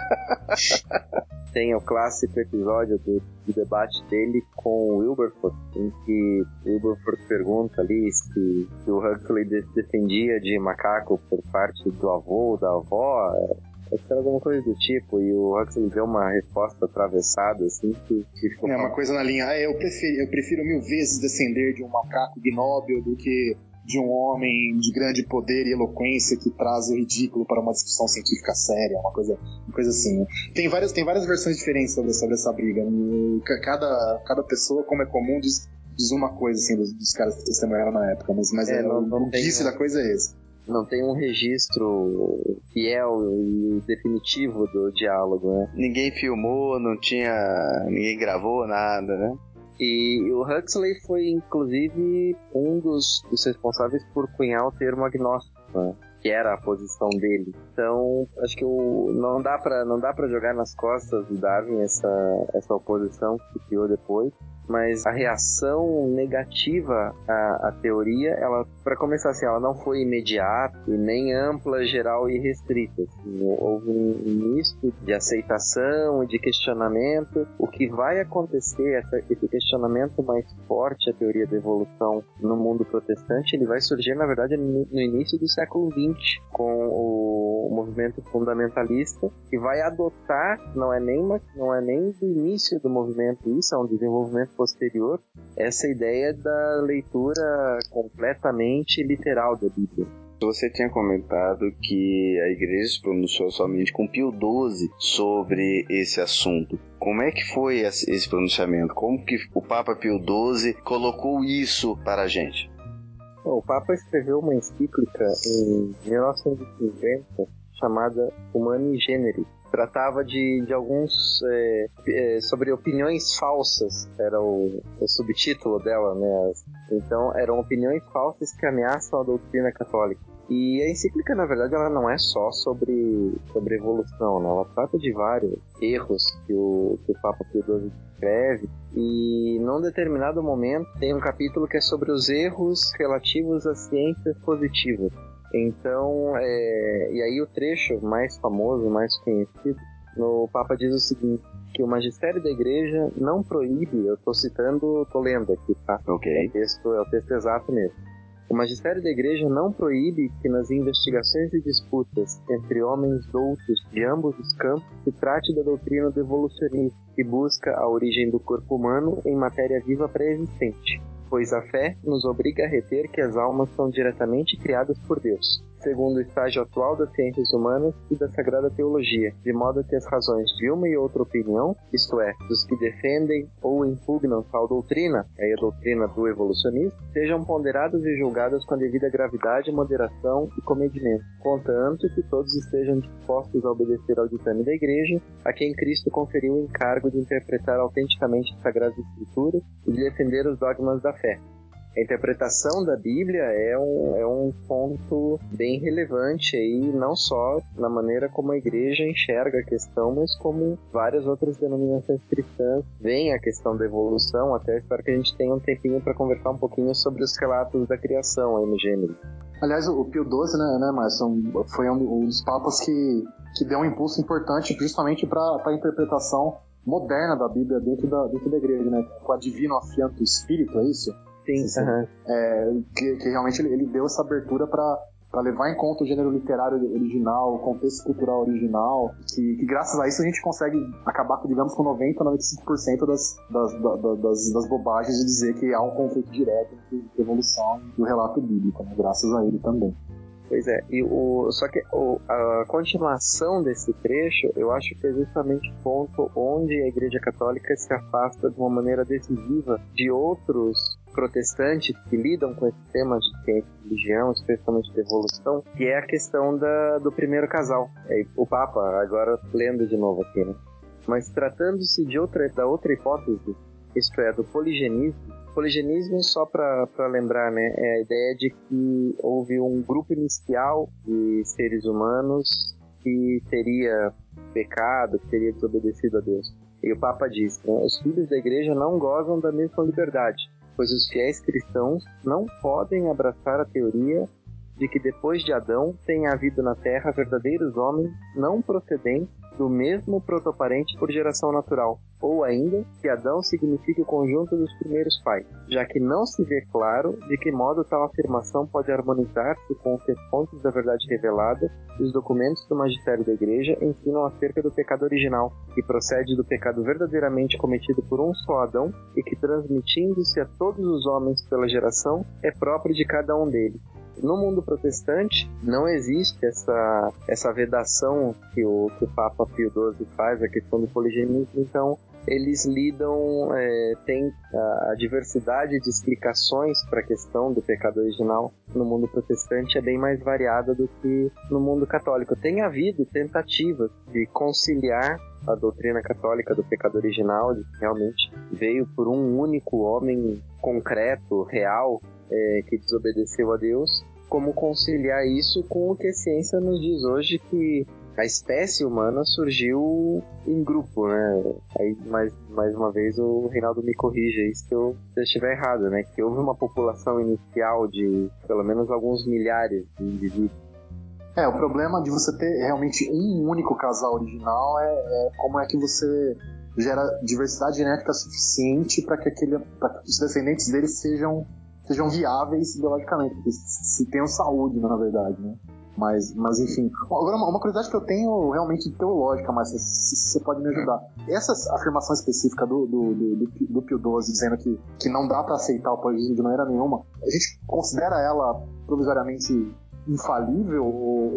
Tem o clássico episódio do debate dele com o Wilberforce, em que o Wilberforce pergunta ali se o Huxley defendia de macaco por parte do avô ou da avó, acho que era alguma coisa do tipo, e o Huxley deu uma resposta atravessada, assim, que ficou... uma coisa na linha, eu prefiro 1000 vezes descender de um macaco ignóbil do que de um homem de grande poder e eloquência que traz o ridículo para uma discussão científica séria, uma coisa assim, né? Tem várias versões diferentes sobre essa briga, né? Cada pessoa, como é comum, diz uma coisa, assim, dos caras que testemunharam na época, mas o guice da coisa é esse. Não tem um registro fiel e definitivo do diálogo, né? Ninguém filmou, ninguém gravou nada, né? E o Huxley foi, inclusive, um dos responsáveis por cunhar o termo agnóstico, né? Que era a posição dele. Então, acho que não dá pra jogar nas costas do Darwin essa oposição que se criou depois, mas a reação negativa à teoria, ela, para começar assim, ela não foi imediata e nem ampla, geral e restrita. Assim, houve um misto de aceitação e de questionamento. O que vai acontecer, esse questionamento mais forte à teoria da evolução no mundo protestante, ele vai surgir, na verdade, no início do século XX, com o movimento fundamentalista, que vai adotar, não é nem do início do movimento, isso é um desenvolvimento posterior, essa ideia da leitura completamente literal da Bíblia. Você tinha comentado que a igreja se pronunciou somente com Pio XII sobre esse assunto. Como é que foi esse pronunciamento? Como que o Papa Pio XII colocou isso para a gente? O Papa escreveu uma encíclica em 1950 chamada Humani Generis. Tratava de alguns sobre opiniões falsas, era o subtítulo dela, né? Então eram opiniões falsas que ameaçam a doutrina católica. E a encíclica, na verdade, ela não é só sobre evolução, né? Ela trata de vários erros que o Papa Pio XII escreve, e num determinado momento tem um capítulo que é sobre os erros relativos às ciências positivas. Então, e aí o trecho mais famoso, mais conhecido, o Papa diz o seguinte, que o magistério da igreja não proíbe, eu tô lendo aqui, tá? Ok. É o texto exato mesmo. O magistério da igreja não proíbe que nas investigações e disputas entre homens doutos de ambos os campos se trate da doutrina do evolucionismo, que busca a origem do corpo humano em matéria viva pré-existente, pois a fé nos obriga a reter que as almas são diretamente criadas por Deus, segundo o estágio atual das ciências humanas e da sagrada teologia, de modo que as razões de uma e outra opinião, isto é, dos que defendem ou impugnam tal doutrina, a doutrina do evolucionismo, sejam ponderadas e julgadas com a devida gravidade, moderação e comedimento, contanto que todos estejam dispostos a obedecer ao ditame da Igreja, a quem Cristo conferiu o encargo de interpretar autenticamente as Sagradas Escrituras e de defender os dogmas da fé. A interpretação da Bíblia é um ponto bem relevante aí, não só na maneira como a igreja enxerga a questão, mas como várias outras denominações cristãs veem a questão da evolução. Até espero que a gente tenha um tempinho para conversar um pouquinho sobre os relatos da criação aí no Gênesis. Aliás, o Pio XII, né, Márcio, foi um dos papas que deu um impulso importante justamente para a interpretação moderna da Bíblia dentro da igreja, né? Com a Divino Fiat Spiritus, é isso? Sim, que realmente ele deu essa abertura para levar em conta o gênero literário original, o contexto cultural original, que graças a isso a gente consegue acabar, digamos, com 90-95% das bobagens de dizer que há um conflito direto entre evolução e o relato bíblico, né? Graças a ele também. Pois é, só que a continuação desse trecho, eu acho que é justamente o ponto onde a Igreja Católica se afasta de uma maneira decisiva de outros protestantes que lidam com esse tema de ciência e religião, especialmente de evolução, que é a questão do primeiro casal. O Papa, agora lendo de novo aqui, né? Mas tratando-se da outra hipótese, isto é, do poligenismo, só para lembrar, né, é a ideia de que houve um grupo inicial de seres humanos que teria pecado, que teria desobedecido a Deus. E o Papa diz, né, os filhos da igreja não gozam da mesma liberdade, pois os fiéis cristãos não podem abraçar a teoria de que depois de Adão tenha havido na Terra verdadeiros homens não procedentes do mesmo protoparente por geração natural, ou ainda que Adão signifique o conjunto dos primeiros pais, já que não se vê claro de que modo tal afirmação pode harmonizar-se com o que as fontes da verdade revelada e os documentos do magistério da Igreja ensinam acerca do pecado original, que procede do pecado verdadeiramente cometido por um só Adão e que, transmitindo-se a todos os homens pela geração, é próprio de cada um deles. No mundo protestante, não existe essa vedação que o Papa Pio XII faz, a questão do poligenismo. Então, eles lidam, tem a diversidade de explicações para a questão do pecado original no mundo protestante é bem mais variada do que no mundo católico. Tem havido tentativas de conciliar a doutrina católica do pecado original, de que realmente veio por um único homem concreto, real, que desobedeceu a Deus, como conciliar isso com o que a ciência nos diz hoje, que a espécie humana surgiu em grupo, né? Aí, mais uma vez, o Reinaldo me corrija aí se eu estiver errado, né? Que houve uma população inicial de pelo menos alguns milhares de indivíduos. O problema de você ter realmente um único casal original é como é que você gera diversidade genética suficiente para que os descendentes deles sejam viáveis biologicamente, porque se tenham saúde, na verdade, né? Mas enfim. Agora, uma curiosidade que eu tenho realmente teológica, mas se você pode me ajudar. Essa afirmação específica do Pio XII dizendo que não dá para aceitar o poligenismo de maneira nenhuma, a gente considera ela provisoriamente infalível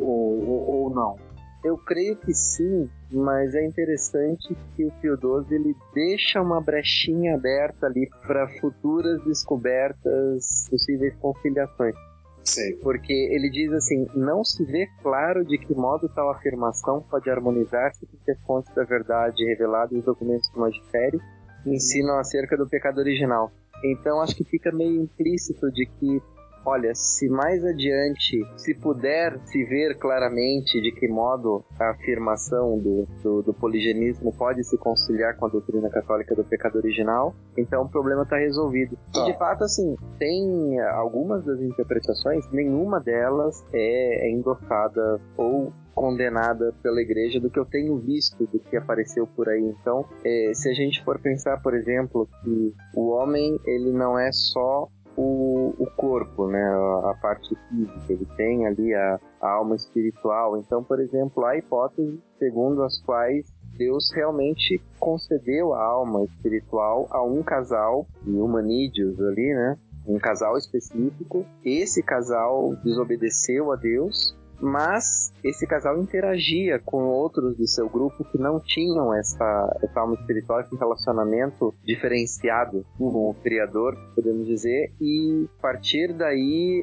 ou não? Eu creio que sim, mas é interessante que o Pio XII ele deixa uma brechinha aberta ali para futuras descobertas, possíveis conciliações. Sim. Porque ele diz assim, não se vê claro de que modo tal afirmação pode harmonizar-se com as fontes da verdade reveladas nos documentos do magistério ensinam acerca do pecado original. Então acho que fica meio implícito de que olha, se mais adiante, se puder se ver claramente de que modo a afirmação do poligenismo pode se conciliar com a doutrina católica do pecado original, então o problema está resolvido. E de fato, assim, tem algumas das interpretações, nenhuma delas é endossada ou condenada pela igreja do que eu tenho visto, do que apareceu por aí. Então, se a gente for pensar, por exemplo, que o homem, ele não é só o corpo, né, a parte física, ele tem ali a alma espiritual. Então, por exemplo, há hipóteses segundo as quais Deus realmente concedeu a alma espiritual a um casal de humanídeos ali, né, um casal específico. Esse casal desobedeceu a Deus, mas esse casal interagia com outros do seu grupo que não tinham essa alma espiritual, esse relacionamento diferenciado com o Criador, podemos dizer, e a partir daí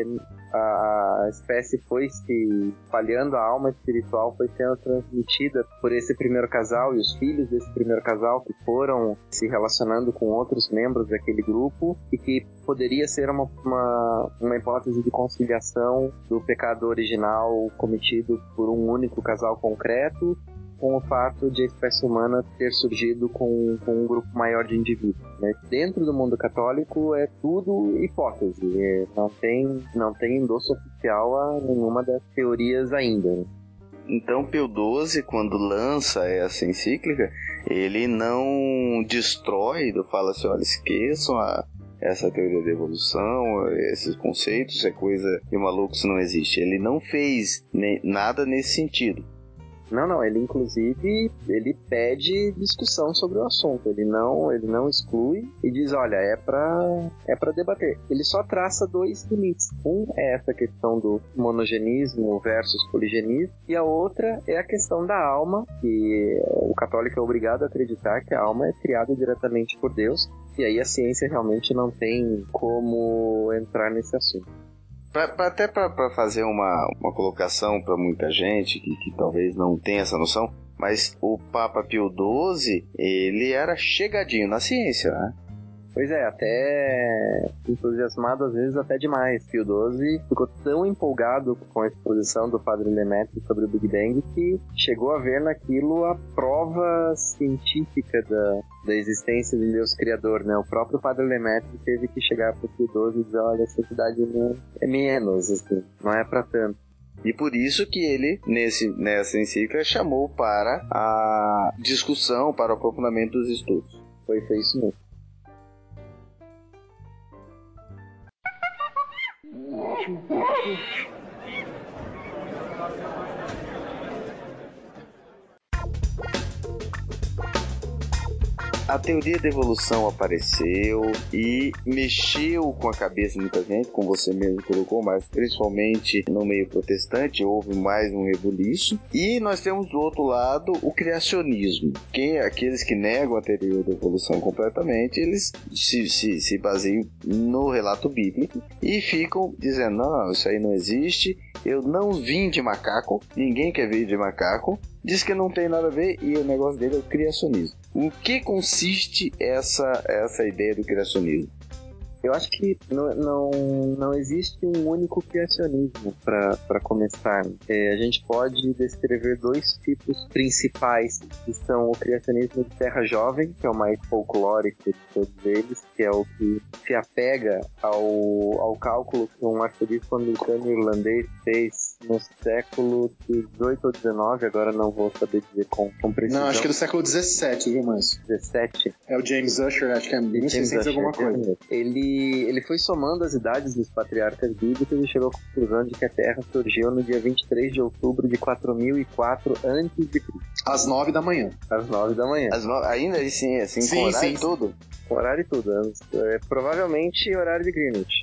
a espécie foi se espalhando, a alma espiritual foi sendo transmitida por esse primeiro casal e os filhos desse primeiro casal que foram se relacionando com outros membros daquele grupo, e que poderia ser uma hipótese de conciliação do pecado original cometido por um único casal concreto, com o fato de a espécie humana ter surgido com um grupo maior de indivíduos, né? Dentro do mundo católico é tudo hipótese, não tem endosso oficial a nenhuma das teorias ainda, né? Então Pio XII, quando lança essa encíclica, ele não destrói, fala assim, olha, esqueçam essa teoria da evolução, esses conceitos, é coisa de maluco, isso não existe. Ele não fez nada nesse sentido. Não, ele inclusive ele pede discussão sobre o assunto, ele não exclui e diz, olha, é pra debater. Ele só traça dois limites. Um é essa questão do monogenismo versus poligenismo, e a outra é a questão da alma, que o católico é obrigado a acreditar que a alma é criada diretamente por Deus, e aí a ciência realmente não tem como entrar nesse assunto. Até para fazer uma colocação para muita gente que talvez não tenha essa noção, mas o Papa Pio XII, ele era chegadinho na ciência, né? Pois é, até entusiasmado às vezes até demais. Pio XII ficou tão empolgado com a exposição do Padre Lemaitre sobre o Big Bang que chegou a ver naquilo a prova científica da existência de Deus Criador, né? O próprio Padre Lemaitre teve que chegar para o Pio XII e dizer, olha, essa cidade é menos, assim, não é para tanto. E por isso que ele, nessa encíclica, chamou para a discussão, para o aprofundamento dos estudos. Foi isso mesmo. A teoria da evolução apareceu e mexeu com a cabeça de muita gente, como você mesmo colocou, mas principalmente no meio protestante houve mais um rebuliço. E nós temos do outro lado o criacionismo, que aqueles que negam a teoria da evolução completamente, eles se baseiam no relato bíblico e ficam dizendo, não, isso aí não existe, eu não vim de macaco, ninguém quer vir de macaco, diz que não tem nada a ver, e o negócio dele é o criacionismo. Em que consiste essa ideia do criacionismo? Eu acho que não existe um único criacionismo para começar. A gente pode descrever dois tipos principais, que são o criacionismo de terra jovem, que é o mais folclórico de todos eles, que é o que se apega ao cálculo que um arcebispo anglicano irlandês fez no século XVIII ou XIX, agora não vou saber dizer com precisão. Não, acho que é do século XVII, viu, Márcio? 17. É o James Ussher, acho que é 1600 alguma coisa. Ele foi somando as idades dos patriarcas bíblicos e chegou à conclusão de que a Terra surgiu no dia 23 de outubro de 4004 a.C. Às 9 da manhã. Às 9 da manhã. Ainda assim, com horário e tudo? Com horário e tudo. Provavelmente horário de Greenwich.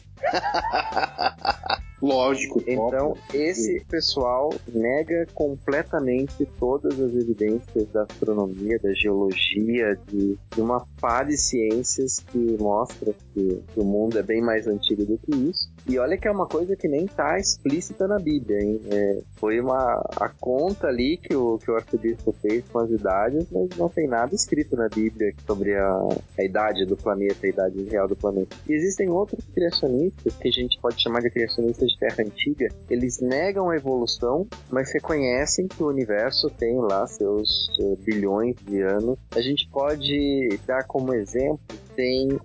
Lógico. Então, óbvio. esse pessoal nega completamente todas as evidências da astronomia, da geologia, de uma pá de ciências que mostra que o mundo é bem mais antigo do que isso. E olha que é uma coisa que nem tá explícita na Bíblia, hein? Foi a conta ali que o arcebispo fez com as idades, mas não tem nada escrito na Bíblia sobre a idade do planeta, a idade real do planeta. E existem outros criacionistas, que a gente pode chamar de criacionistas de terra antiga. Eles negam a evolução, mas reconhecem que o universo tem lá seus bilhões de anos. A gente pode dar como exemplo, tem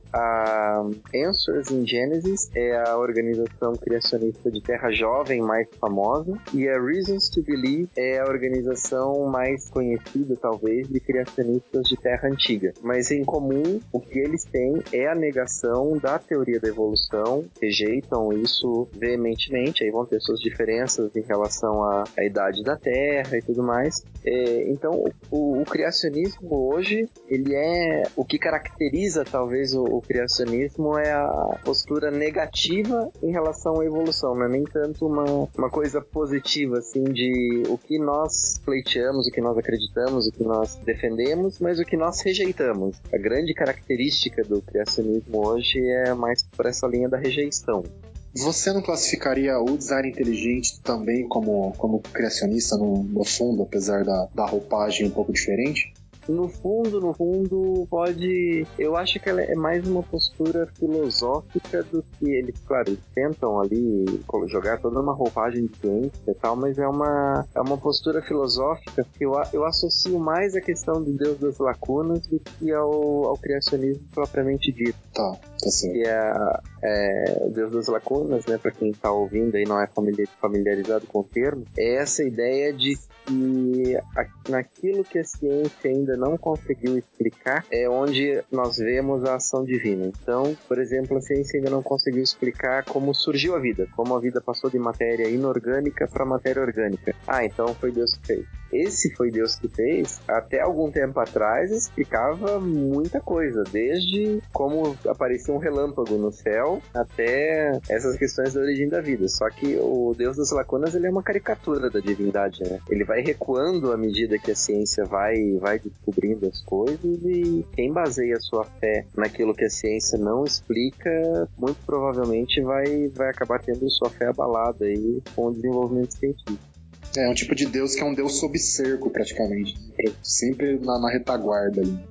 a Answers in Genesis, é a organização criacionista de terra jovem mais famosa, e a Reasons to Believe é a organização mais conhecida, talvez, de criacionistas de terra antiga. Mas em comum, o que eles têm é a negação da teoria da evolução, rejeitam isso veementemente, aí vão ter suas diferenças em relação à idade da Terra e tudo mais. Então, o criacionismo hoje, ele é o que caracteriza talvez o criacionismo é a postura negativa em relação à evolução, não é nem tanto uma coisa positiva assim de o que nós pleiteamos, o que nós acreditamos, o que nós defendemos, mas o que nós rejeitamos. A grande característica do criacionismo hoje é mais por essa linha da rejeição. Você não classificaria o design inteligente também como criacionista no fundo, apesar da roupagem um pouco diferente? No fundo, pode... Eu acho que ela é mais uma postura filosófica do que eles, claro, eles tentam ali jogar toda uma roupagem de ciência e tal, mas é uma postura filosófica que eu associo mais à questão do Deus das lacunas do que ao criacionismo propriamente dito. Tá certo. Que é o Deus das lacunas, né, para quem está ouvindo e não é familiarizado com o termo, é essa ideia de que naquilo que a ciência ainda não conseguiu explicar é onde nós vemos a ação divina. Então, por exemplo, a ciência ainda não conseguiu explicar como surgiu a vida, como a vida passou de matéria inorgânica para matéria orgânica. Então foi Deus que fez. Esse foi Deus que fez, até algum tempo atrás, explicava muita coisa, desde como aparecia um relâmpago no céu até essas questões da origem da vida. Só que o Deus das lacunas, ele é uma caricatura da divindade, né? Ele vai recuando à medida que a ciência vai descobrindo as coisas, e quem baseia a sua fé naquilo que a ciência não explica, muito provavelmente vai acabar tendo sua fé abalada aí com o desenvolvimento científico. É um tipo de Deus que é um Deus sob cerco, praticamente. Sempre na retaguarda ali.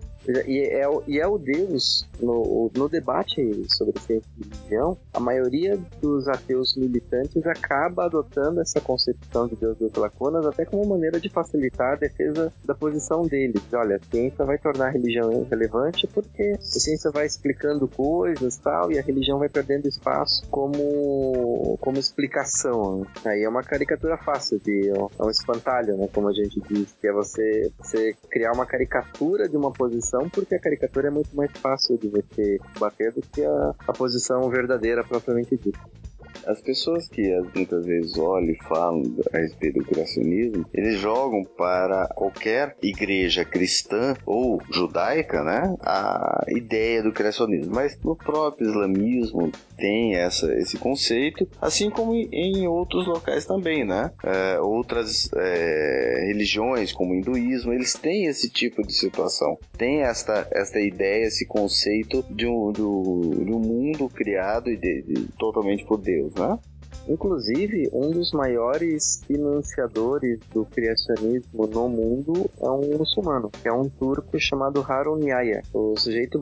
E é o Deus, no debate sobre ciência e religião, a maioria dos ateus militantes acaba adotando essa concepção de Deus das lacunas até como maneira de facilitar a defesa da posição deles. Olha, a ciência vai tornar a religião irrelevante porque a ciência vai explicando coisas e tal, e a religião vai perdendo espaço como explicação. Aí é uma caricatura fácil, é um espantalho, né, como a gente diz, que é você criar uma caricatura de uma posição, porque a caricatura é muito mais fácil de você bater do que a posição verdadeira propriamente dita. As pessoas que muitas vezes olham e falam a respeito do criacionismo, eles jogam para qualquer igreja cristã ou judaica, né, a ideia do criacionismo. Mas no próprio islamismo tem esse conceito, assim como em outros locais também, né? Outras religiões, como o hinduísmo, eles têm esse tipo de situação. Tem esta ideia, esse conceito de um mundo criado totalmente por Deus, né? Inclusive, um dos maiores financiadores do criacionismo no mundo é um muçulmano, que é um turco chamado Harun Yahya. O sujeito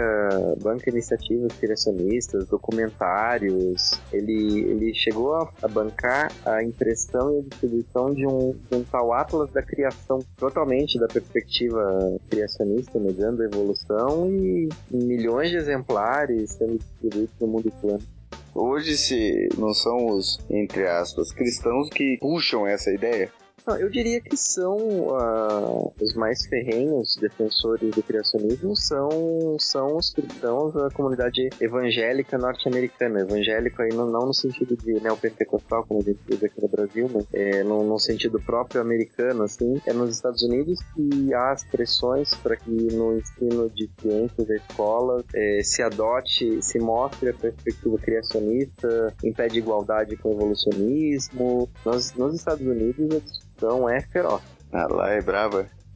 banca iniciativas criacionistas, documentários. Ele chegou a bancar a impressão e a distribuição de um tal Atlas da Criação, totalmente da perspectiva criacionista, negando a evolução, e milhões de exemplares sendo distribuídos no mundo plano. Hoje, se não são os, entre aspas, cristãos que puxam essa ideia? Não, eu diria que são os mais ferrenhos defensores do criacionismo são os cristãos da comunidade evangélica norte-americana. Evangélico aí não no sentido de neopentecostal, como a gente diz aqui no Brasil, mas no sentido próprio americano, assim. É nos Estados Unidos que há as pressões para que no ensino de ciências da escola se mostre a perspectiva criacionista, impede igualdade com o evolucionismo. Nos Estados Unidos, então é feroz. Lá é brava.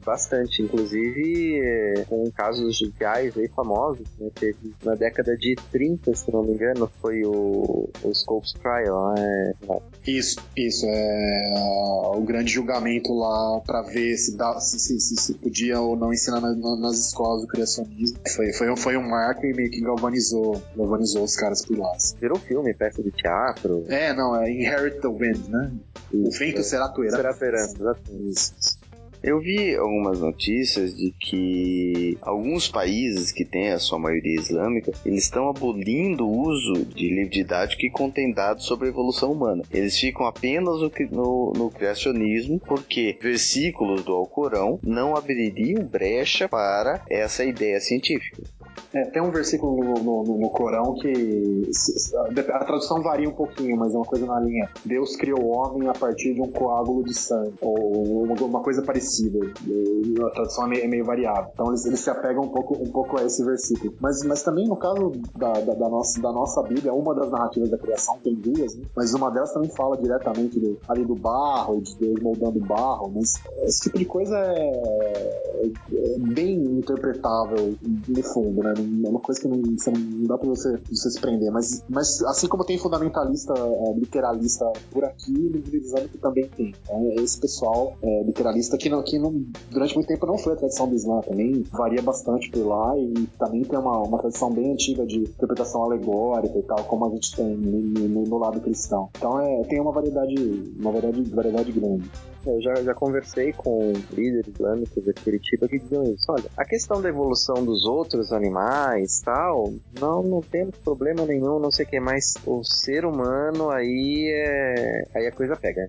Bastante, inclusive com casos judiciais aí famosos, né? Teve na década de 30, se não me engano, foi o Scopes Trial, né? Isso, o grande julgamento lá pra ver se podia ou não ensinar nas escolas do criacionismo. Foi um marco e meio que galvanizou os caras por lá. Virou filme, peça de teatro. É Inherit the Wind, né? O vento será tua herança. Será tua herança, exatamente. Isso. Eu vi algumas notícias de que alguns países que têm a sua maioria islâmica, eles estão abolindo o uso de livro didático que contém dados sobre a evolução humana. Eles ficam apenas no criacionismo, porque versículos do Alcorão não abririam brecha para essa ideia científica. Tem um versículo no Corão que a tradução varia um pouquinho, mas é uma coisa na linha: Deus criou o homem a partir de um coágulo de sangue, ou uma coisa parecida. A tradução é meio variável. Então eles se apegam um pouco a esse versículo. Mas também no caso da nossa Bíblia, uma das narrativas da criação, tem duas, né? Mas uma delas também fala diretamente ali do barro, de Deus moldando o barro. Mas esse tipo de coisa é bem interpretável no fundo, né? É uma coisa que não dá pra você se prender, mas assim como tem fundamentalista literalista por aqui, no livro islâmico também tem. Então, esse pessoal literalista que durante muito tempo não foi a tradição do Islã, também varia bastante por lá, e também tem uma tradição bem antiga de interpretação alegórica e tal, como a gente tem no lado cristão. Então tem uma variedade grande. Eu já conversei com líderes islâmicos daquele tipo que diziam isso. Olha, a questão da evolução dos outros animais tal, não temos problema nenhum, não sei o que, mas o ser humano aí a coisa pega.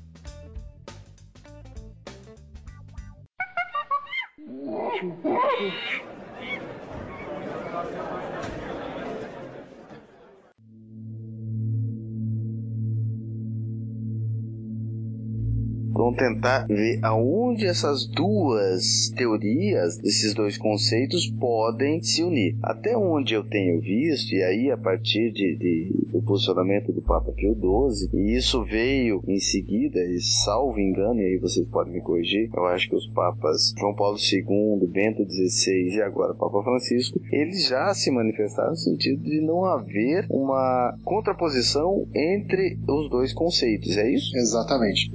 Vamos tentar ver aonde essas duas teorias, esses dois conceitos, podem se unir. Até onde eu tenho visto, e aí a partir do posicionamento do Papa Pio XII, e isso veio em seguida, e salvo engano, e aí vocês podem me corrigir, eu acho que os papas João Paulo II, Bento XVI e agora Papa Francisco, eles já se manifestaram no sentido de não haver uma contraposição entre os dois conceitos, é isso? Exatamente.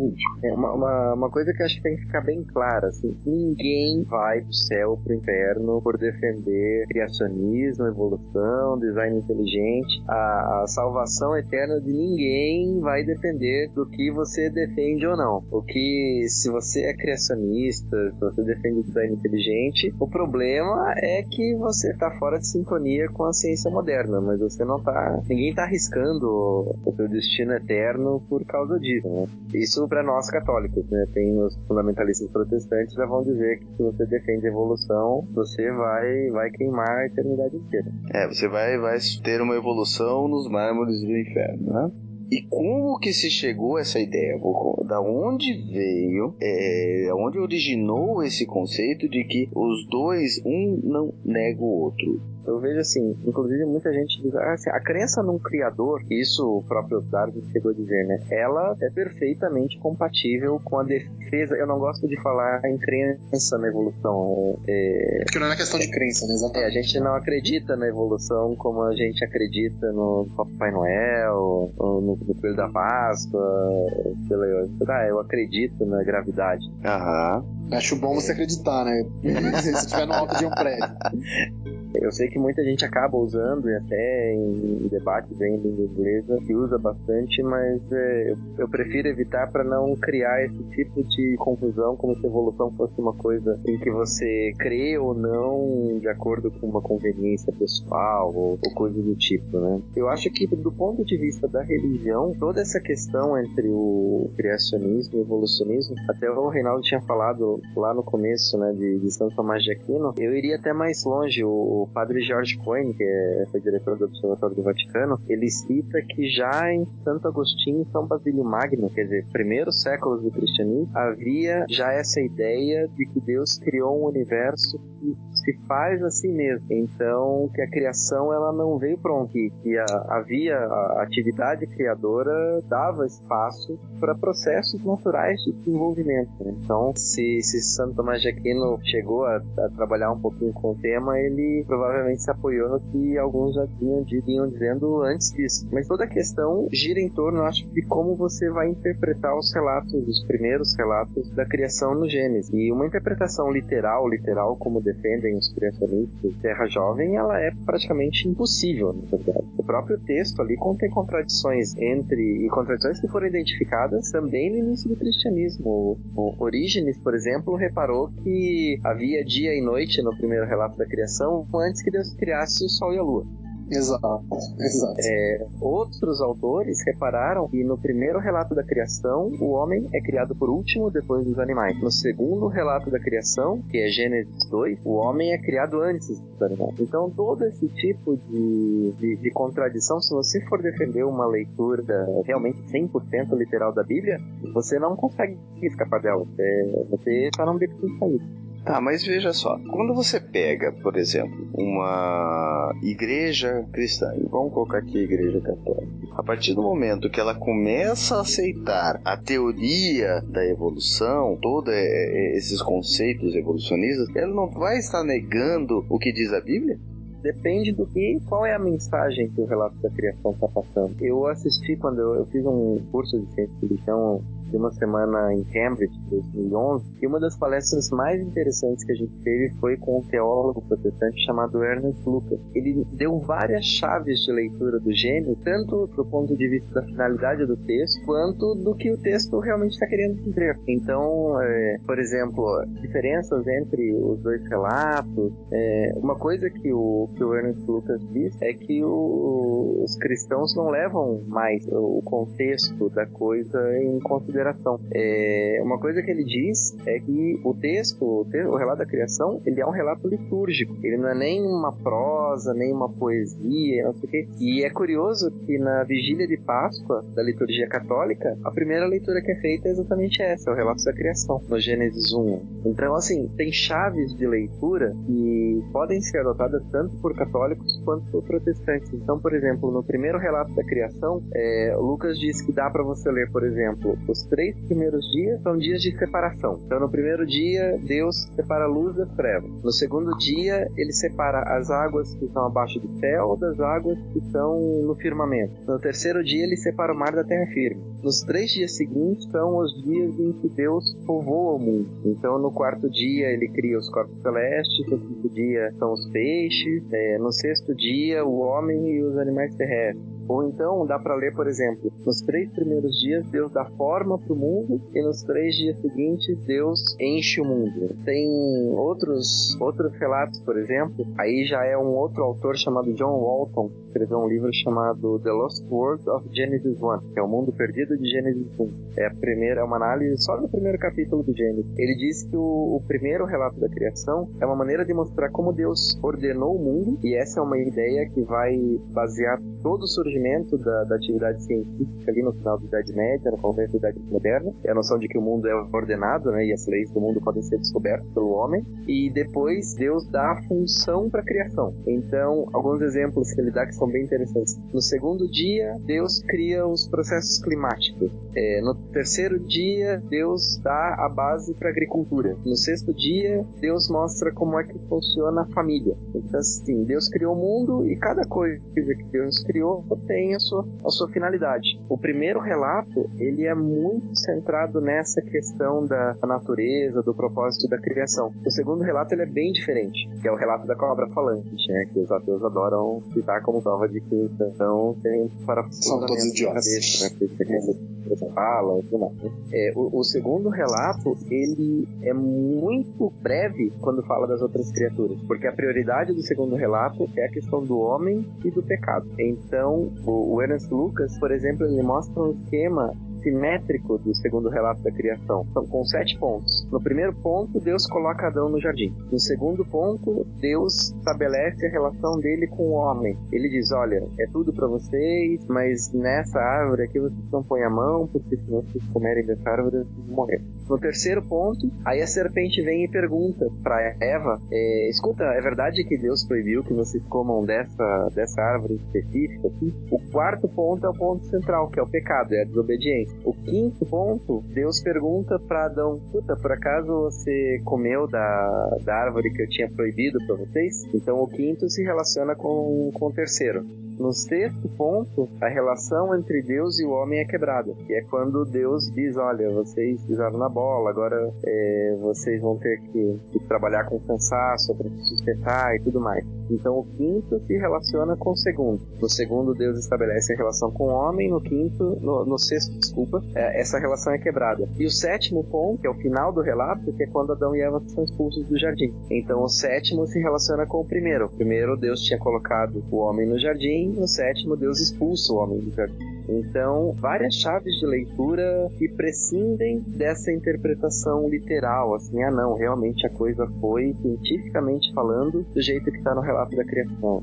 Uma coisa que acho que tem que ficar bem clara, assim, ninguém vai pro céu, pro inferno por defender criacionismo, evolução, design inteligente. A salvação eterna de ninguém vai depender do que você defende ou não. O que, se você é criacionista, se você defende design inteligente, o problema é que você tá fora de sintonia com a ciência moderna, mas você não tá, ninguém tá arriscando o seu destino eterno por causa disso, né? Isso para nós católicos, né? Tem os fundamentalistas protestantes já vão dizer que se você defende a evolução, você vai queimar a eternidade inteira. Você vai ter uma evolução nos mármores do inferno, né? E como que se chegou a essa ideia? Da onde veio, onde originou esse conceito de que os dois, um não nega o outro? Eu vejo assim, inclusive muita gente diz assim, a crença num criador, isso o próprio Darwin chegou a dizer, né? Ela é perfeitamente compatível com a defesa. Eu não gosto de falar em crença na evolução. Porque não é questão de crença, né? Exatamente. A gente não acredita na evolução como a gente acredita no Papai Noel, no Coelho da Páscoa, sei lá, eu acredito na gravidade. Acho bom você acreditar, né? Se estiver no alto de um prédio. Eu sei que muita gente acaba usando, e até em debates em língua inglesa, que usa bastante, mas eu prefiro evitar para não criar esse tipo de confusão, como se a evolução fosse uma coisa em que você crê ou não de acordo com uma conveniência pessoal ou coisa do tipo, né? Eu acho que do ponto de vista da religião, toda essa questão entre o criacionismo e o evolucionismo, até o Reinaldo tinha falado lá no começo, né, de São Tomás de Aquino, eu iria até mais longe. O O padre George Coyne, que foi diretor do Observatório do Vaticano, ele cita que já em Santo Agostinho e São Basílio Magno, quer dizer, primeiros séculos do cristianismo, havia já essa ideia de que Deus criou um universo que se faz assim mesmo. Então, que a criação ela não veio pronta, que havia a atividade criadora, dava espaço para processos naturais de desenvolvimento. Né? Então, se Santo Tomás de Aquino chegou a trabalhar um pouquinho com o tema, ele provavelmente se apoiou no que alguns já vinham dizendo antes disso. Mas toda a questão gira em torno, acho, de como você vai interpretar os relatos, os primeiros relatos da criação no Gênesis. E uma interpretação literal, como defendem os criacionistas de Terra Jovem, ela é praticamente impossível, na verdade. O próprio texto ali contém contradições contradições que foram identificadas também no início do cristianismo. O Orígenes, por exemplo, reparou que havia dia e noite no primeiro relato da criação antes que Deus criasse o Sol e a Lua. Exato. Outros autores repararam que no primeiro relato da criação, o homem é criado por último, depois dos animais. No segundo relato da criação, que é Gênesis 2, o homem é criado antes dos animais. Então, todo esse tipo de contradição, se você for defender uma leitura realmente 100% literal da Bíblia, você não consegue escapar dela. Você está num beco sem saída. Tá, mas veja só, quando você pega, por exemplo, uma igreja cristã, e vamos colocar aqui a igreja católica, a partir do momento que ela começa a aceitar a teoria da evolução, todos esses conceitos evolucionistas, ela não vai estar negando o que diz a Bíblia? Depende qual é a mensagem que o relato da criação está passando. Eu assisti quando eu fiz um curso de ciência e religião de uma semana em Cambridge, em 2011, e uma das palestras mais interessantes que a gente teve foi com um teólogo protestante chamado Ernest Lucas. Ele deu várias chaves de leitura do Gênesis, tanto do ponto de vista da finalidade do texto, quanto do que o texto realmente está querendo dizer. Então, por exemplo, diferenças entre os dois relatos. Uma coisa que o Ernest Lucas diz é que os cristãos não levam mais o contexto da coisa em consideração. Uma coisa que ele diz é que o relato da criação, ele é um relato litúrgico. Ele não é nem uma prosa, nem uma poesia, não sei o quê. E é curioso que na vigília de Páscoa da liturgia católica, a primeira leitura que é feita é exatamente essa, é o relato da criação, no Gênesis 1. Então, assim, tem chaves de leitura que podem ser adotadas tanto por católicos quanto por protestantes. Então, por exemplo, no primeiro relato da criação, Lucas diz que dá para você ler, por exemplo, os 3 primeiros dias são dias de separação. Então, no primeiro dia, Deus separa a luz das trevas. No segundo dia, ele separa as águas que estão abaixo do céu das águas que estão no firmamento. No terceiro dia, ele separa o mar da terra firme. Nos 3 dias seguintes são os dias em que Deus povoa o mundo. Então, no quarto dia, ele cria os corpos celestes. No quinto dia, são os peixes. No sexto dia, o homem e os animais terrestres. Ou então, dá para ler, por exemplo, nos 3 primeiros dias, Deus dá forma para o mundo, e nos 3 dias seguintes, Deus enche o mundo. Tem outros relatos, por exemplo, aí já é um outro autor chamado John Walton, que escreveu um livro chamado The Lost World of Genesis 1, que é o mundo perdido de Gênesis 1. É uma análise só do primeiro capítulo do Gênesis. Ele diz que o primeiro relato da criação é uma maneira de mostrar como Deus ordenou o mundo, e essa é uma ideia que vai basear todo o surgimento da atividade científica ali no final da Idade Média, no começo da Idade Moderna, é a noção de que o mundo é ordenado, né, e as leis do mundo podem ser descobertas pelo homem, e depois Deus dá a função para a criação. Então, alguns exemplos que ele dá que são bem interessantes. No segundo dia, Deus cria os processos climáticos. No terceiro dia, Deus dá a base para a agricultura. No sexto dia, Deus mostra como é que funciona a família. Então, assim, Deus criou o mundo e cada coisa que Deus criou tem a sua finalidade. O primeiro relato, ele é muito centrado nessa questão da natureza, do propósito da criação. O segundo relato, ele é bem diferente, que é o relato da cobra falante, né, que os ateus adoram citar como prova de que então tem para são todos idiotas, né, fala, tudo mais. O segundo relato, ele é muito breve quando fala das outras criaturas, porque a prioridade do segundo relato é a questão do homem e do pecado. Então, o Ernest Lucas, por exemplo, ele mostra um esquema simétrico do segundo relato da criação. São com 7 pontos. No primeiro ponto, Deus coloca Adão no jardim. No segundo ponto, Deus estabelece a relação dele com o homem. Ele diz, olha, é tudo para vocês, mas nessa árvore aqui vocês não põem a mão, porque se vocês comerem dessa árvore, vocês vão morrer. No terceiro ponto, aí a serpente vem e pergunta para Eva, escuta, é verdade que Deus proibiu que vocês comam dessa árvore específica aqui? O quarto ponto é o ponto central, que é o pecado, é a desobediência. O quinto ponto, Deus pergunta para Adão, escuta, por acaso você comeu da árvore que eu tinha proibido para vocês? Então o quinto se relaciona com o terceiro. No sexto ponto, a relação entre Deus e o homem é quebrada. Que é quando Deus diz, olha, vocês pisaram na bola, agora vocês vão ter que trabalhar com cansaço para se sustentar e tudo mais. Então o quinto se relaciona com o segundo. No segundo, Deus estabelece a relação com o homem. No sexto, essa relação é quebrada. E o sétimo ponto, que é o final do relato, que é quando Adão e Eva são expulsos do jardim. Então o sétimo se relaciona com o primeiro. O primeiro, Deus tinha colocado o homem no jardim. No sétimo, Deus expulsa o homem do jardim. Então, várias chaves de leitura que prescindem dessa interpretação literal, assim, não, realmente a coisa foi, cientificamente falando, do jeito que está no relato da criação.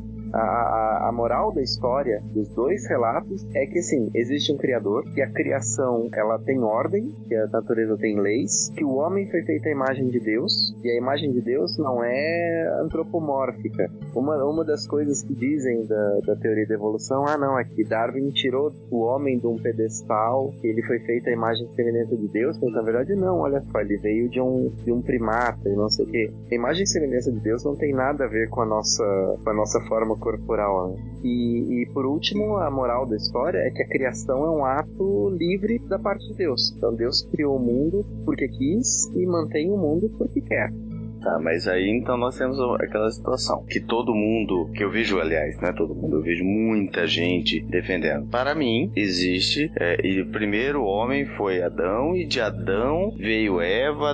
A moral da história dos dois relatos é que, assim, existe um criador, que a criação, ela tem ordem, que a natureza tem leis, que o homem foi feito à imagem de Deus, e a imagem de Deus não é antropomórfica. Uma das coisas que dizem da teoria da evolução, não, é que Darwin tirou o homem de um pedestal, que ele foi feito à imagem e semelhança de Deus, mas na verdade não, olha só, ele veio de um primata e não sei o quê. A imagem e semelhança de Deus não tem nada a ver com a nossa forma corporal, né? E por último, a moral da história é que a criação é um ato livre da parte de Deus. Então Deus criou o mundo porque quis e mantém o mundo porque quer. Tá, mas aí então nós temos aquela situação que todo mundo, que eu vejo, aliás, não é todo mundo, eu vejo muita gente defendendo. Para mim, existe, e o primeiro homem foi Adão, e de Adão veio Eva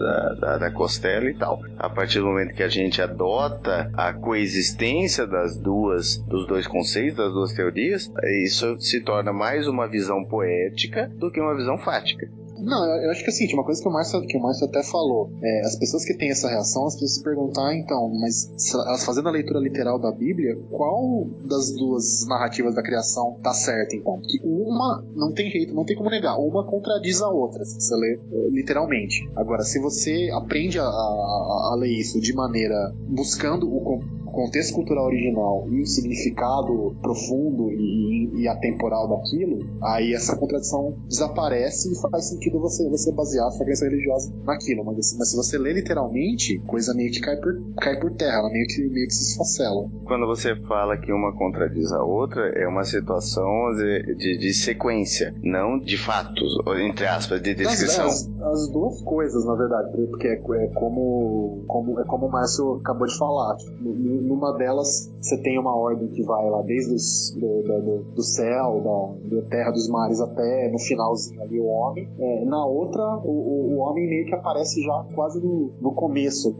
da costela e tal. A partir do momento que a gente adota a coexistência dos dois conceitos, das duas teorias, isso se torna mais uma visão poética do que uma visão fática. Não, eu acho que é o seguinte, uma coisa que o Márcio até falou, as pessoas que têm essa reação, elas precisam se perguntar, então, mas elas fazendo a leitura literal da Bíblia, qual das duas narrativas da criação tá certa, então? Porque uma, não tem jeito, não tem como negar, uma contradiz a outra, se você lê literalmente. Agora, se você aprende a ler isso de maneira, buscando o contexto cultural original e o significado profundo e atemporal daquilo, aí essa contradição desaparece e faz sentido você basear a sua crença religiosa naquilo. Mas se você lê literalmente, coisa meio que cai por terra, ela meio que se esfacela. Quando você fala que uma contradiz a outra, é uma situação de sequência, não de fatos, entre aspas, de descrição. As duas coisas, na verdade, porque é como o Márcio acabou de falar. Numa delas, você tem uma ordem que vai lá desde do céu, da terra, dos mares, até no finalzinho ali o homem. Na outra, o homem meio que aparece já quase no começo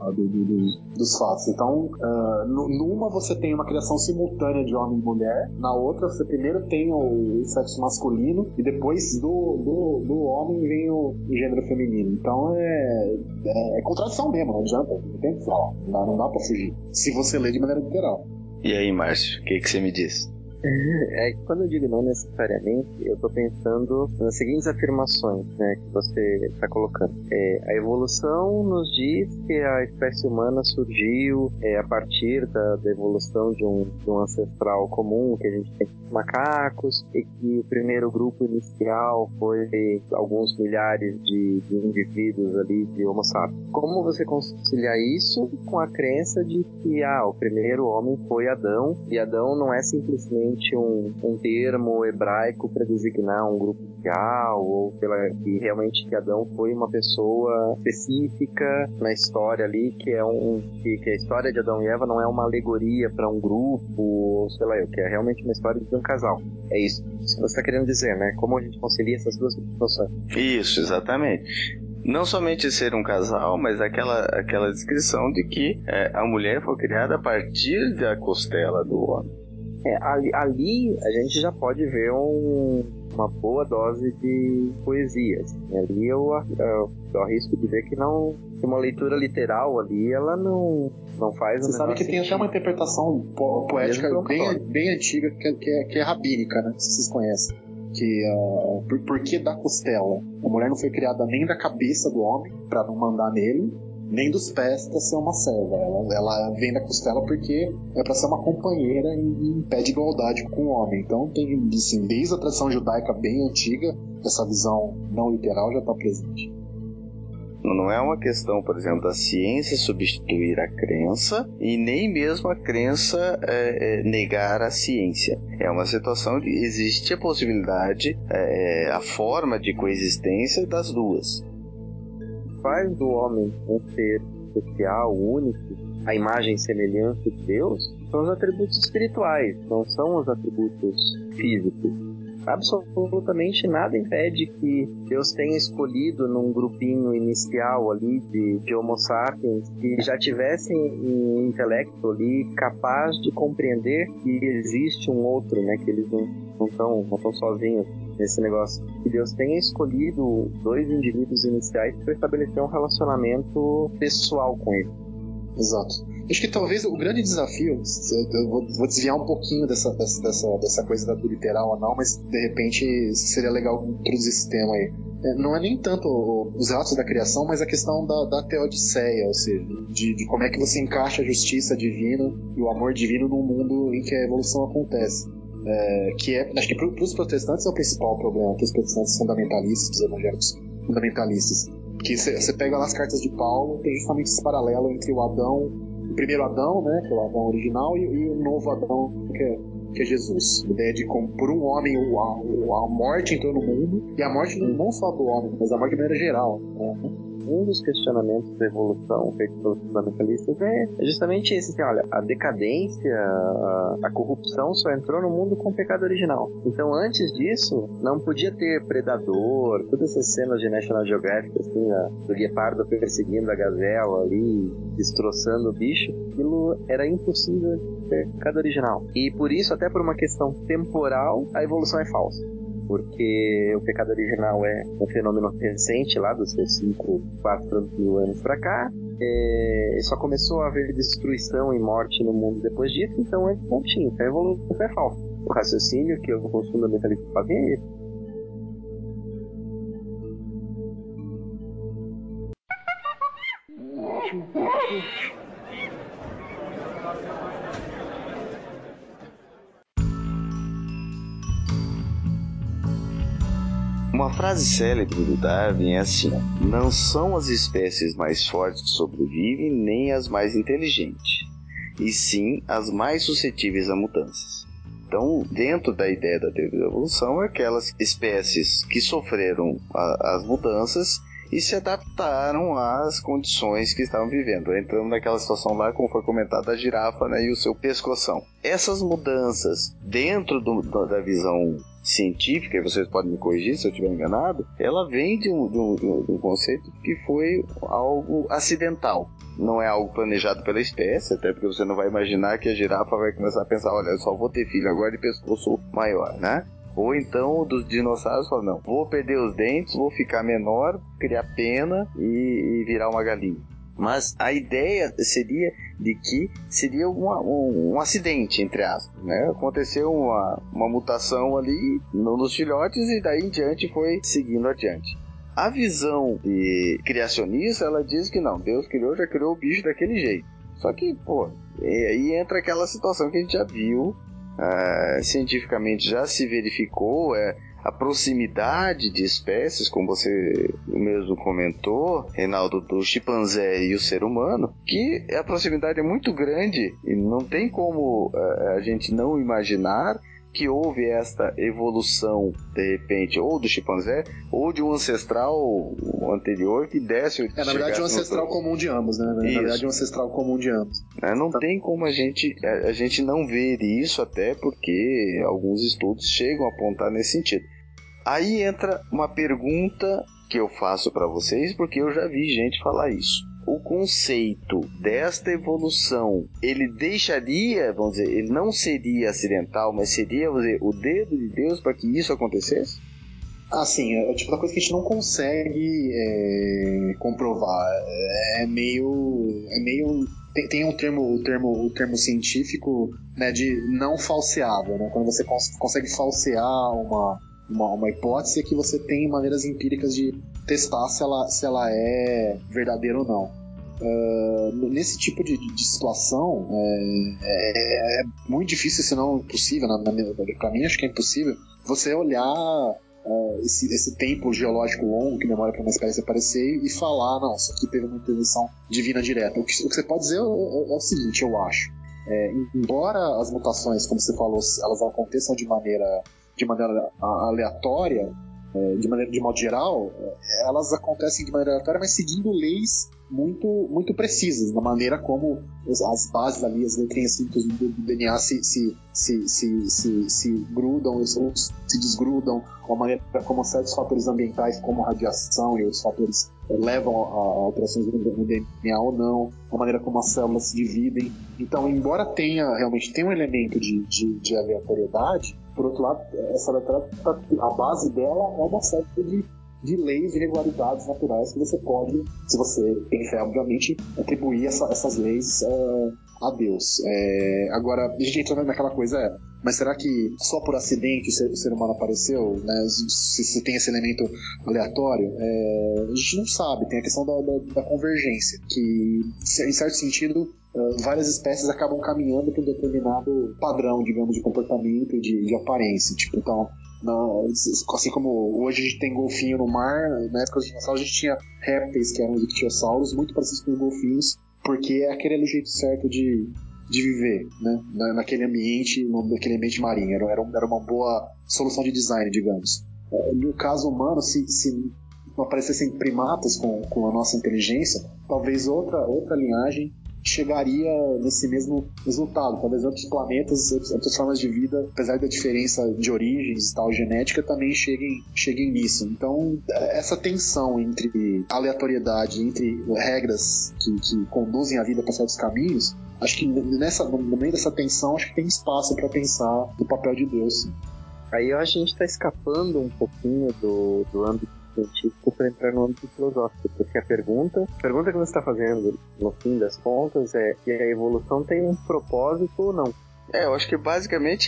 dos fatos. Então, numa você tem uma criação simultânea de homem e mulher, na outra você primeiro tem o sexo masculino e depois do homem vem o gênero feminino. Então é contradição mesmo, não adianta, não tem o que falar, não dá pra fugir, se você lê de maneira literal. E aí, Márcio, o que você me diz? Quando eu digo não necessariamente, eu estou pensando nas seguintes afirmações, né, que você está colocando. A evolução nos diz que a espécie humana surgiu a partir da evolução de um ancestral comum, que a gente tem os macacos, e que o primeiro grupo inicial foi alguns milhares de indivíduos ali, de Homo sapiens. Como você conciliar isso com a crença de que o primeiro homem foi Adão, e Adão não é simplesmente um termo hebraico para designar um grupo social, ou que realmente que Adão foi uma pessoa específica na história ali, que a história de Adão e Eva não é uma alegoria para um grupo, ou sei lá, que é realmente uma história de um casal. É isso que você está querendo dizer, né? Como a gente concilia essas duas situações. Isso, exatamente. Não somente ser um casal, mas aquela descrição de que a mulher foi criada a partir da costela do homem. Ali a gente já pode ver uma boa dose de poesia. Assim. Ali eu arrisco dizer que uma leitura literal ali, ela não faz. Você sabe que tem até uma interpretação poética bem antiga que é rabínica, né? Se vocês conhecem. Que por que da costela? A mulher não foi criada nem da cabeça do homem para não mandar nele, nem dos pés para ser uma serva. Ela vem da costela porque é para ser uma companheira em pé de igualdade com o homem. Então tem, assim, desde a tradição judaica bem antiga, essa visão não literal já está presente. Não é uma questão, por exemplo, da ciência substituir a crença e nem mesmo a crença negar a ciência. É uma situação de existe a possibilidade, a forma de coexistência das duas. Faz do homem um ser especial, único, a imagem e semelhança de Deus, são os atributos espirituais, não são os atributos físicos. Absolutamente nada impede que Deus tenha escolhido num grupinho inicial ali de Homo sapiens que já tivessem um intelecto ali capaz de compreender que existe um outro, né, que eles não estão sozinhos nesse negócio. Que Deus tenha escolhido 2 indivíduos iniciais para estabelecer um relacionamento pessoal com ele. Exato. Acho que talvez o grande desafio, eu vou desviar um pouquinho dessa coisa do literal ou não, mas de repente seria legal introduzir esse tema aí. Não é nem tanto os relatos da criação, mas a questão da teodiceia, ou seja, de como é que você encaixa a justiça divina e o amor divino num mundo em que a evolução acontece. Acho que para os protestantes é o principal problema, para os protestantes fundamentalistas, para os evangélicos fundamentalistas. Que você pega lá as cartas de Paulo, tem justamente esse paralelo entre o primeiro Adão, né, que é o Adão original, e o novo Adão, que é Jesus. A ideia de como por um homem a morte entrou no mundo, e a morte não só do homem, mas a morte de maneira geral. Né? Um dos questionamentos da evolução feitos pelos fundamentalistas é justamente esse, assim, olha, a decadência, a corrupção só entrou no mundo com o pecado original. Então, antes disso, não podia ter predador, todas essas cenas de National Geographic, assim, do guepardo perseguindo a gazela ali, destroçando o bicho, aquilo era impossível ter pecado original. E por isso, até por uma questão temporal, a evolução é falsa. Porque o pecado original é um fenômeno recente, lá dos seus 4 mil anos pra cá, só começou a haver destruição e morte no mundo depois disso, então antes não tinha, então a evolução é falsa. O raciocínio que os fundamentalistas fazem é isso. Uma frase célebre do Darwin é assim: não são as espécies mais fortes que sobrevivem, nem as mais inteligentes, e sim as mais suscetíveis a mudanças. Então, dentro da ideia da teoria da evolução, é aquelas espécies que sofreram as mudanças e se adaptaram às condições que estavam vivendo. Entramos naquela situação lá, como foi comentado, da girafa, né, e o seu pescoção. Essas mudanças, dentro da visão científica, e vocês podem me corrigir se eu estiver enganado, ela vem de um conceito que foi algo acidental. Não é algo planejado pela espécie, até porque você não vai imaginar que a girafa vai começar a pensar, olha, eu só vou ter filho agora de pescoço maior, né? Ou então dos dinossauros falam, não, vou perder os dentes, vou ficar menor, criar pena e virar uma galinha. Mas a ideia seria de que seria um acidente, entre aspas, né? Aconteceu uma mutação ali nos filhotes e daí em diante foi seguindo adiante. A visão criacionista, ela diz que não, Deus já criou o bicho daquele jeito. Só que, aí entra aquela situação que a gente já viu, cientificamente já se verificou, a proximidade de espécies, como você mesmo comentou, Reinaldo, do chimpanzé e o ser humano, que a proximidade é muito grande e não tem como a gente não imaginar que houve esta evolução, de repente, ou do chimpanzé, ou de um ancestral anterior que desce... na verdade, um ancestral comum de ambos, né? Na verdade, um ancestral comum de ambos. Não tem como a gente não ver isso, até porque alguns estudos chegam a apontar nesse sentido. Aí entra uma pergunta que eu faço para vocês, porque eu já vi gente falar isso. o conceito desta evolução, ele deixaria, vamos dizer, ele não seria acidental, mas seria, vamos dizer, o dedo de Deus para que isso acontecesse? Assim, é o tipo da coisa que a gente não consegue comprovar. É meio tem um o termo científico, né, de não falseável, né? Quando você consegue falsear uma hipótese, é que você tem maneiras empíricas de testar se ela é verdadeira ou não. Nesse tipo de situação, é muito difícil, se não impossível, pra mim acho que é impossível, você olhar esse tempo geológico longo que demora para uma espécie aparecer e falar, não, isso aqui teve uma intervenção divina direta. O que você pode dizer é o seguinte, eu acho. Embora as mutações, como você falou, elas aconteçam de maneira aleatória, de modo geral, elas acontecem de maneira aleatória, mas seguindo leis muito precisas, na maneira como as bases ali, as letrinhas simples do DNA se grudam ou se desgrudam, ou a maneira como certos fatores ambientais, como radiação e outros fatores levam a alterações no DNA ou não, a maneira como as células se dividem. Então, embora realmente tenha um elemento de aleatoriedade, por outro lado, essa aleatoriedade, a base dela é uma série de leis e regularidades naturais que você pode, se você tem fé, obviamente, atribuir essas leis a Deus. Agora, a gente entra naquela coisa, mas será que só por acidente o ser humano apareceu, né? Se tem esse elemento aleatório? A gente não sabe, tem a questão da convergência, que, em certo sentido, várias espécies acabam caminhando para um determinado padrão, digamos, de comportamento e de aparência. Tipo, então, assim como hoje a gente tem golfinho no mar, na época dos dinossauros a gente tinha répteis, que eram os ictiossauros, muito parecidos com os golfinhos, porque é aquele jeito certo de viver, né? naquele ambiente marinho. Era uma boa solução de design, digamos. No caso humano, se não aparecessem primatas com a nossa inteligência, talvez outra linhagem chegaria nesse mesmo resultado. Talvez outros planetas, outras formas de vida, apesar da diferença de origens e tal, genética, também cheguem nisso. Então, essa tensão entre aleatoriedade, entre regras que conduzem a vida para certos caminhos, acho que no meio dessa tensão, acho que tem espaço para pensar no papel de Deus. Sim. Aí a gente está escapando um pouquinho do âmbito científico para entrar no âmbito filosófico, porque a pergunta que você está fazendo no fim das contas é se a evolução tem um propósito ou não. Eu acho que basicamente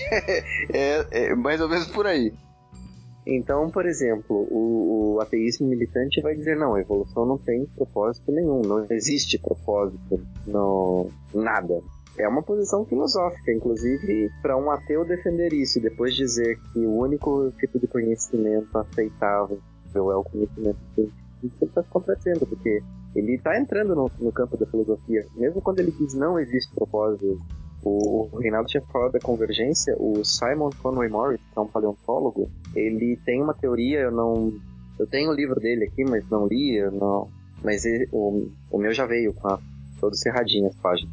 é mais ou menos por aí. Então, por exemplo, o ateísmo militante vai dizer, não, a evolução não tem propósito nenhum, não existe propósito, não, nada. É uma posição filosófica, inclusive, para um ateu defender isso, e depois dizer que o único tipo de conhecimento aceitável é o conhecimento científico, ele está se contradizendo, porque ele está entrando no campo da filosofia. Mesmo quando ele diz não existe propósito, o Reinaldo tinha falado da convergência, o Simon Conway Morris, que é um paleontólogo, ele tem uma teoria, eu tenho o livro dele aqui, mas não li, mas o meu já veio com todo cerradinho as páginas.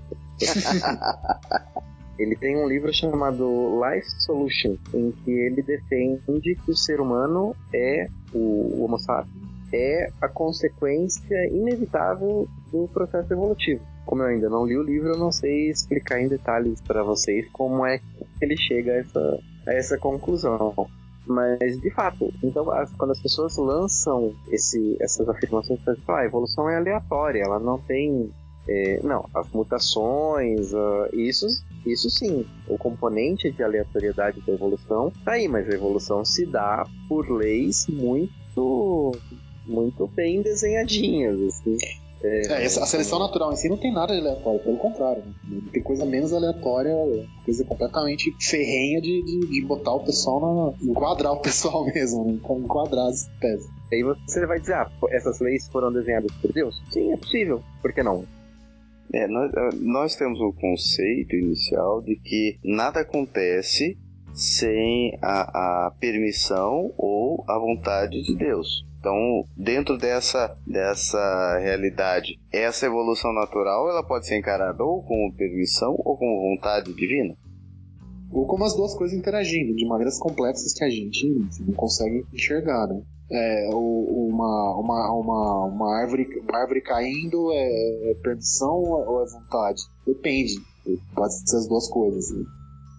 Ele tem um livro chamado Life Solution, em que ele defende que o ser humano o Homo sapiens, é a consequência inevitável do processo evolutivo. Como eu ainda não li o livro, eu não sei explicar em detalhes para vocês como é que ele chega a essa conclusão. Mas, de fato, então, quando as pessoas lançam essas afirmações, a evolução é aleatória, ela não tem... não, as mutações, isso sim, o componente de aleatoriedade da evolução tá aí, mas a evolução se dá por leis muito bem desenhadinhas, assim. A seleção natural em si não tem nada de aleatório, pelo contrário, né? Não tem coisa menos aleatória, coisa completamente ferrenha de botar o pessoal enquadrar o pessoal mesmo, né? Enquadrar as espécies. Aí você vai dizer, essas leis foram desenhadas por Deus? Sim, é possível, por que não? Nós temos o conceito inicial de que nada acontece sem a permissão ou a vontade de Deus. Então, dentro dessa realidade, essa evolução natural ela pode ser encarada ou como permissão ou como vontade divina. Ou como as duas coisas interagindo de maneiras complexas que a gente não consegue enxergar, né? uma árvore caindo é permissão ou é vontade? Depende. Pode ser as duas coisas. Né?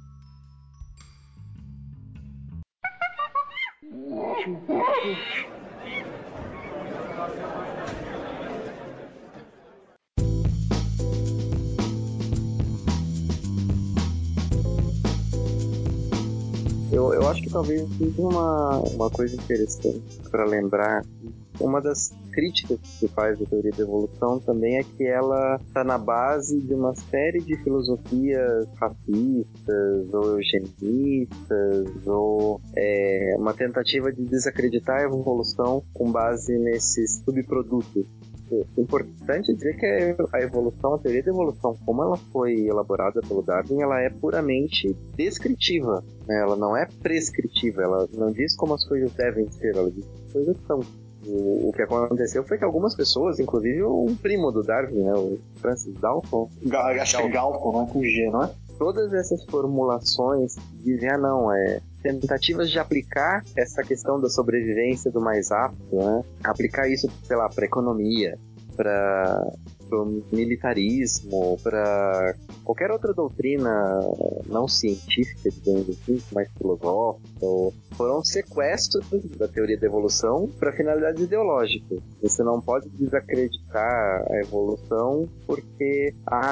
Eu acho que talvez seja uma coisa interessante para lembrar. Uma das críticas que se faz da teoria da evolução também é que ela está na base de uma série de filosofias racistas ou eugenistas ou uma tentativa de desacreditar a evolução com base nesses subprodutos. É importante dizer que a evolução, a teoria da evolução, como ela foi elaborada pelo Darwin, ela é puramente descritiva, né? Ela não é prescritiva, ela não diz como as coisas devem ser, ela diz como as coisas são. O que aconteceu foi que algumas pessoas, inclusive um primo do Darwin, né, o Francis Galton, Acho que é Galton, não é com G, não é? Todas essas formulações dizem, tentativas de aplicar essa questão da sobrevivência do mais apto, né? Aplicar isso, sei lá, para economia, para o militarismo, para qualquer outra doutrina não científica, digamos assim, mais filosófica, foram sequestros da teoria da evolução para finalidades ideológicas. Você não pode desacreditar a evolução porque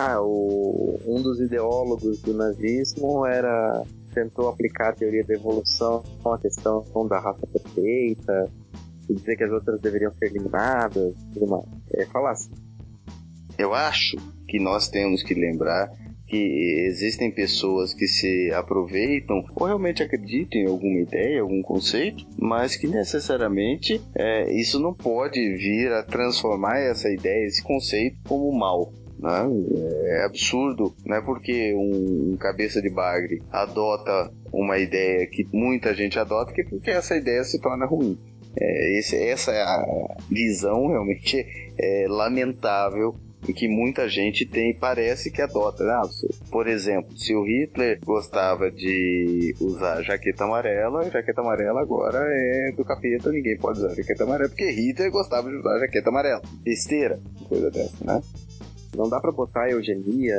um dos ideólogos do nazismo tentou aplicar a teoria da evolução com a questão da raça perfeita e dizer que as outras deveriam ser eliminadas, tudo mais. Falar assim. Eu acho que nós temos que lembrar que existem pessoas que se aproveitam ou realmente acreditam em alguma ideia, algum conceito, mas que necessariamente isso não pode vir a transformar essa ideia, esse conceito, como mal. Né? É absurdo, não é porque um cabeça de bagre adota uma ideia que muita gente adota que porque essa ideia se torna ruim. Essa é a visão realmente lamentável e que muita gente parece que adota. Por exemplo, se o Hitler gostava de usar jaqueta amarela, a jaqueta amarela agora é do capeta, ninguém pode usar jaqueta amarela, porque Hitler gostava de usar jaqueta amarela. Besteira, coisa dessa, né? Não dá pra botar a eugenia,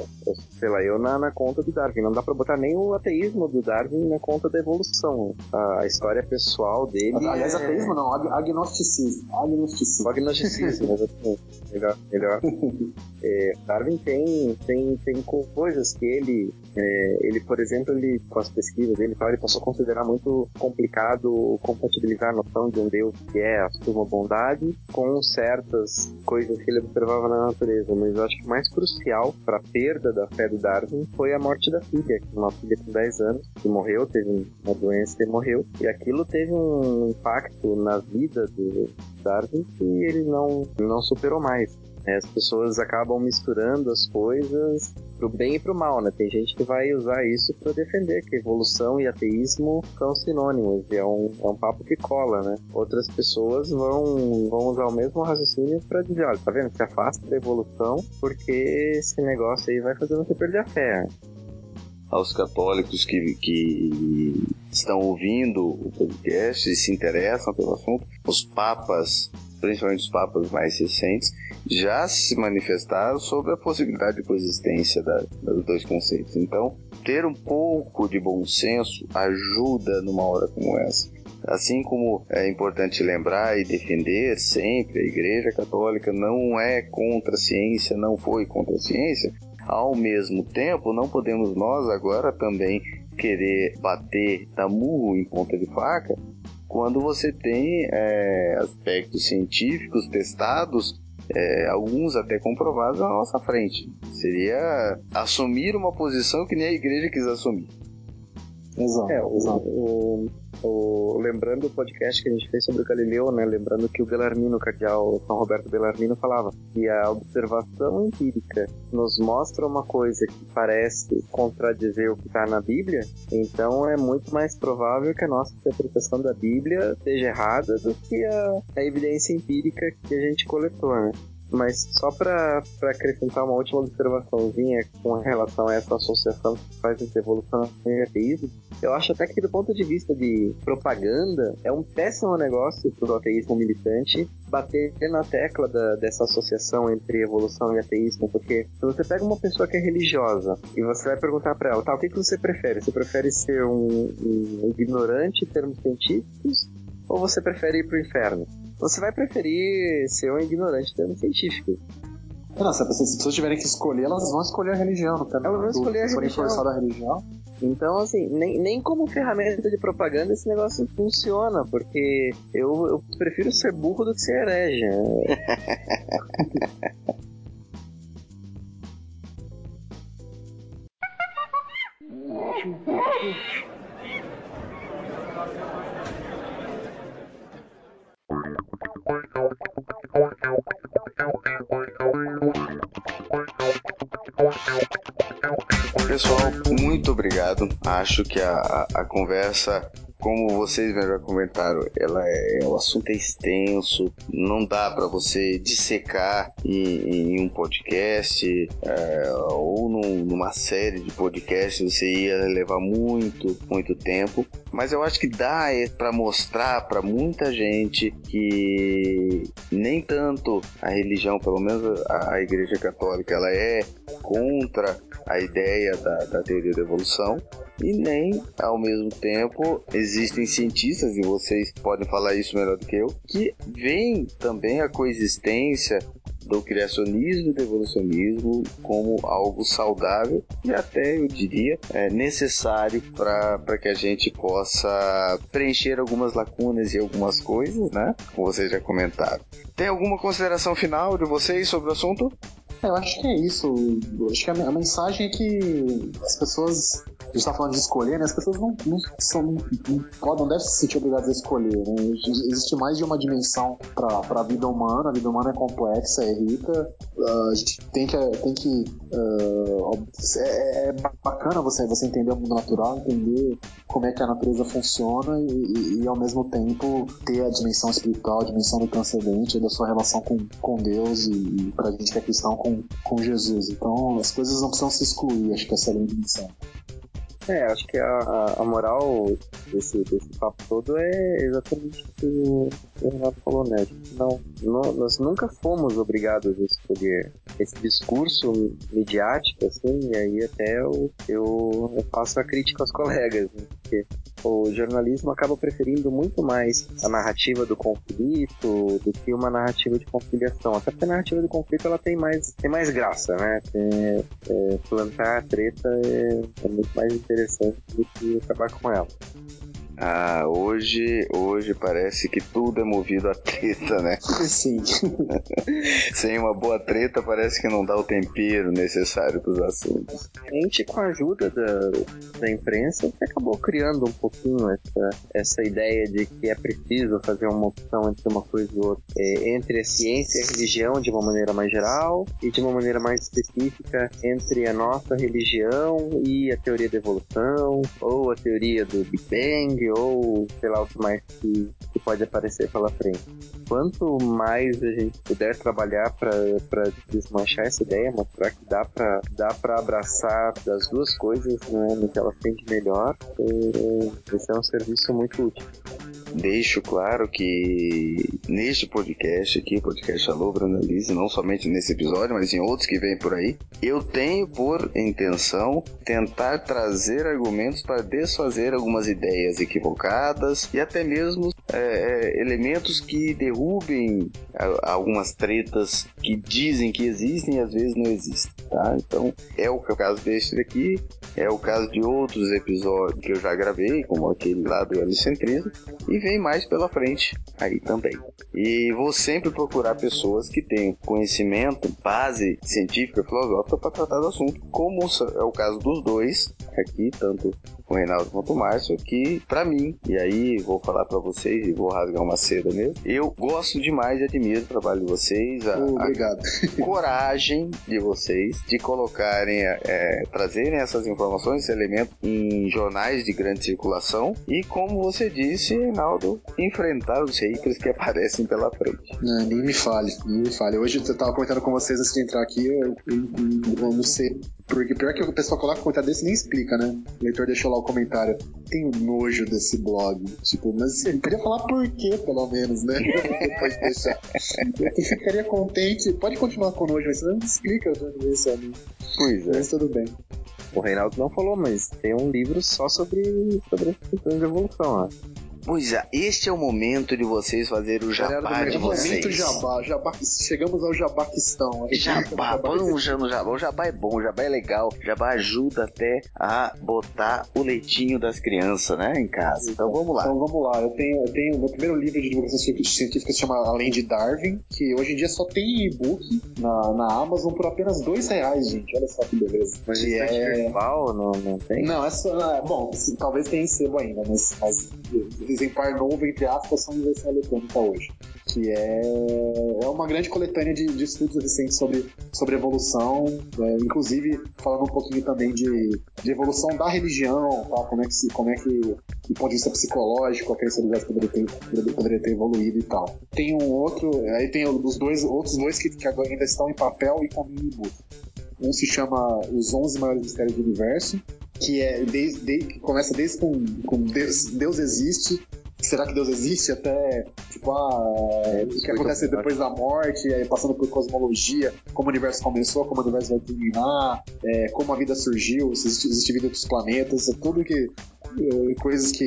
na conta do Darwin. Não dá pra botar nem o ateísmo do Darwin na conta da evolução. A história pessoal dele... Aliás, ateísmo não, agnosticismo. O agnosticismo, exatamente. Melhor. Darwin tem coisas que ele, por exemplo, com as pesquisas dele, ele passou a considerar muito complicado compatibilizar a noção de um Deus que é a suma bondade com certas coisas que ele observava na natureza. Mas eu acho que o mais crucial para a perda da fé do Darwin foi a morte da filha, uma filha com 10 anos, que morreu, teve uma doença e morreu. E aquilo teve um impacto na vida do Darwin que ele não superou mais. As pessoas acabam misturando as coisas pro bem e pro mal, né? Tem gente que vai usar isso para defender que evolução e ateísmo são sinônimos, e é um papo que cola, né? Outras pessoas vão usar o mesmo raciocínio para dizer, olha, tá vendo? Se afasta da evolução porque esse negócio aí vai fazer você perder a fé. Aos católicos que estão ouvindo o podcast e se interessam pelo assunto, os papas, principalmente os papas mais recentes, já se manifestaram sobre a possibilidade de coexistência dos dois conceitos. Então, ter um pouco de bom senso ajuda numa hora como essa. Assim como é importante lembrar e defender sempre, a Igreja Católica não é contra a ciência, não foi contra a ciência, ao mesmo tempo não podemos nós agora também querer dar murro em ponta de faca quando você tem aspectos científicos testados, alguns até comprovados na nossa frente. Seria assumir uma posição que nem a igreja quis assumir. Exato. Lembrando o podcast que a gente fez sobre o Galileu, né? Lembrando que o Bellarmino, o cardeal São Roberto Bellarmino, falava que a observação empírica nos mostra uma coisa que parece contradizer o que está na Bíblia, então é muito mais provável que a nossa interpretação da Bíblia esteja errada do que a evidência empírica que a gente coletou, né? Mas só para acrescentar uma última observaçãozinha com relação a essa associação que faz entre evolução e ateísmo, eu acho até que do ponto de vista de propaganda, é um péssimo negócio para o ateísmo militante bater na tecla dessa associação entre evolução e ateísmo, porque se você pega uma pessoa que é religiosa e você vai perguntar para ela, tá, o que você prefere? Você prefere ser um ignorante em termos científicos ou você prefere ir pro inferno? Você vai preferir ser um ignorante em termos científicos. Não, se as pessoas tiverem que escolher, elas vão escolher a religião, não tem Elas vão escolher a religião. Se forem forçadas a religião. Então, assim, nem como ferramenta de propaganda esse negócio funciona, porque eu prefiro ser burro do que ser herege. Pessoal, muito obrigado. Acho que a conversa, como vocês já comentaram, o assunto é extenso, não dá para você dissecar em um podcast ou numa série de podcasts, você ia levar muito tempo, mas eu acho que dá para mostrar para muita gente que nem tanto a religião, pelo menos a Igreja Católica, ela é contra a ideia da teoria da evolução, e nem, ao mesmo tempo, existem cientistas, e vocês podem falar isso melhor do que eu, que veem também a coexistência do criacionismo e do evolucionismo como algo saudável e até, eu diria, necessário para que a gente possa preencher algumas lacunas e algumas coisas, né? Como vocês já comentaram. Tem alguma consideração final de vocês sobre o assunto? Eu acho que é isso. Eu acho que a mensagem é que as pessoas... A gente tá falando de escolher, né? As pessoas não devem se sentir obrigadas a escolher, né? Existe mais de uma dimensão para a vida humana. A vida humana é complexa, é rica. A gente tem que é bacana você entender o mundo natural, entender como é que a natureza funciona e ao mesmo tempo ter a dimensão espiritual, a dimensão do transcendente, da sua relação com Deus e pra gente que é cristão com Jesus. Então as coisas não precisam se excluir, acho que essa é a dimensão. Acho que a moral desse papo todo é exatamente o que o Renato falou, né? Nós nunca fomos obrigados a escolher esse discurso midiático, assim, e aí até eu faço a crítica aos colegas, né? Porque o jornalismo acaba preferindo muito mais a narrativa do conflito do que uma narrativa de conciliação. Até porque a narrativa do conflito ela tem mais graça, né? Plantar a treta é muito mais interessante do que acabar com ela. Hoje parece que tudo é movido a treta, né? Sim. Sem uma boa treta, parece que não dá o tempero necessário para os assuntos. A gente, com a ajuda da imprensa, acabou criando um pouquinho essa ideia de que é preciso fazer uma opção entre uma coisa e outra, entre a ciência e a religião de uma maneira mais geral e de uma maneira mais específica entre a nossa religião e a teoria da evolução ou a teoria do Big Bang ou sei lá o que mais que pode aparecer pela frente. Quanto mais a gente puder trabalhar para desmanchar essa ideia, mostrar que dá para abraçar das duas coisas, né, no que elas têm de melhor, esse é um serviço muito útil. Deixo claro que neste podcast aqui, podcast Alô Brandalize, não somente nesse episódio, mas em outros que vêm por aí, eu tenho por intenção tentar trazer argumentos para desfazer algumas ideias equivocadas e até mesmo elementos que derrubem algumas tretas que dizem que existem e às vezes não existem, tá? Então é o caso deste daqui, é o caso de outros episódios que eu já gravei, como aquele lá do helicentrismo, e vem mais pela frente aí também. E vou sempre procurar pessoas que tenham conhecimento, base científica e filosófica para tratar do assunto, como é o caso dos dois aqui, tanto o Reinaldo quanto o Márcio, que para mim, e aí vou falar para vocês, e vou rasgar uma seda mesmo. Eu gosto demais e admiro o trabalho de vocês, Obrigado. a coragem de vocês de colocarem, trazerem essas informações, esse elemento em jornais de grande circulação e, como você disse, Reinaldo, enfrentar os haters que aparecem pela frente. Nem me fale. Hoje eu tava comentando com vocês antes de entrar aqui, eu não sei. Porque pior que o pessoal coloca um comentário desse e nem explica, né? O leitor deixou lá o comentário. Tenho nojo desse blog. Tipo, mas eu queria falar por quê, pelo menos, né? Depois de deixar. Eu ficaria contente. Pode continuar com nojo, mas você não explica de onde veio isso a mim. Pois é. Mas tudo bem. O Reinaldo não falou, mas tem um livro só sobre as questões de evolução, ó. Pois é, este é o momento de vocês fazerem o jabá de vocês. Momento jabá. Chegamos ao jabaquistão. Jabá, vamos já no jabá. O jabá é bom, o jabá é legal. O jabá ajuda até a botar o leitinho das crianças, né, em casa. Então vamos lá. Eu tenho meu primeiro livro de divulgação científica se chama Além de Darwin, que hoje em dia só tem e-book na Amazon por apenas R$2, gente. Olha só que beleza. Mas isso é virtual, não tem? Não, bom, talvez tenha em sebo ainda, mas exemplar novo, entre aspas, são em versão eletrônica hoje. Que é uma grande coletânea de estudos recentes sobre evolução, inclusive falando um pouquinho também de evolução da religião, tá? Como é que do ponto de vista psicológico a crença religiosa poderia ter evoluído e tal. Tem um outro, aí tem outros dois que ainda estão em papel e como e-book. Um se chama Os 11 Maiores Mistérios do Universo, que que começa desde com Deus existe. Será que Deus existe? Até, tipo, o que acontece depois da morte, passando por cosmologia, como o universo começou, como o universo vai terminar, como a vida surgiu, se existe vida em outros planetas, tudo que... coisas que...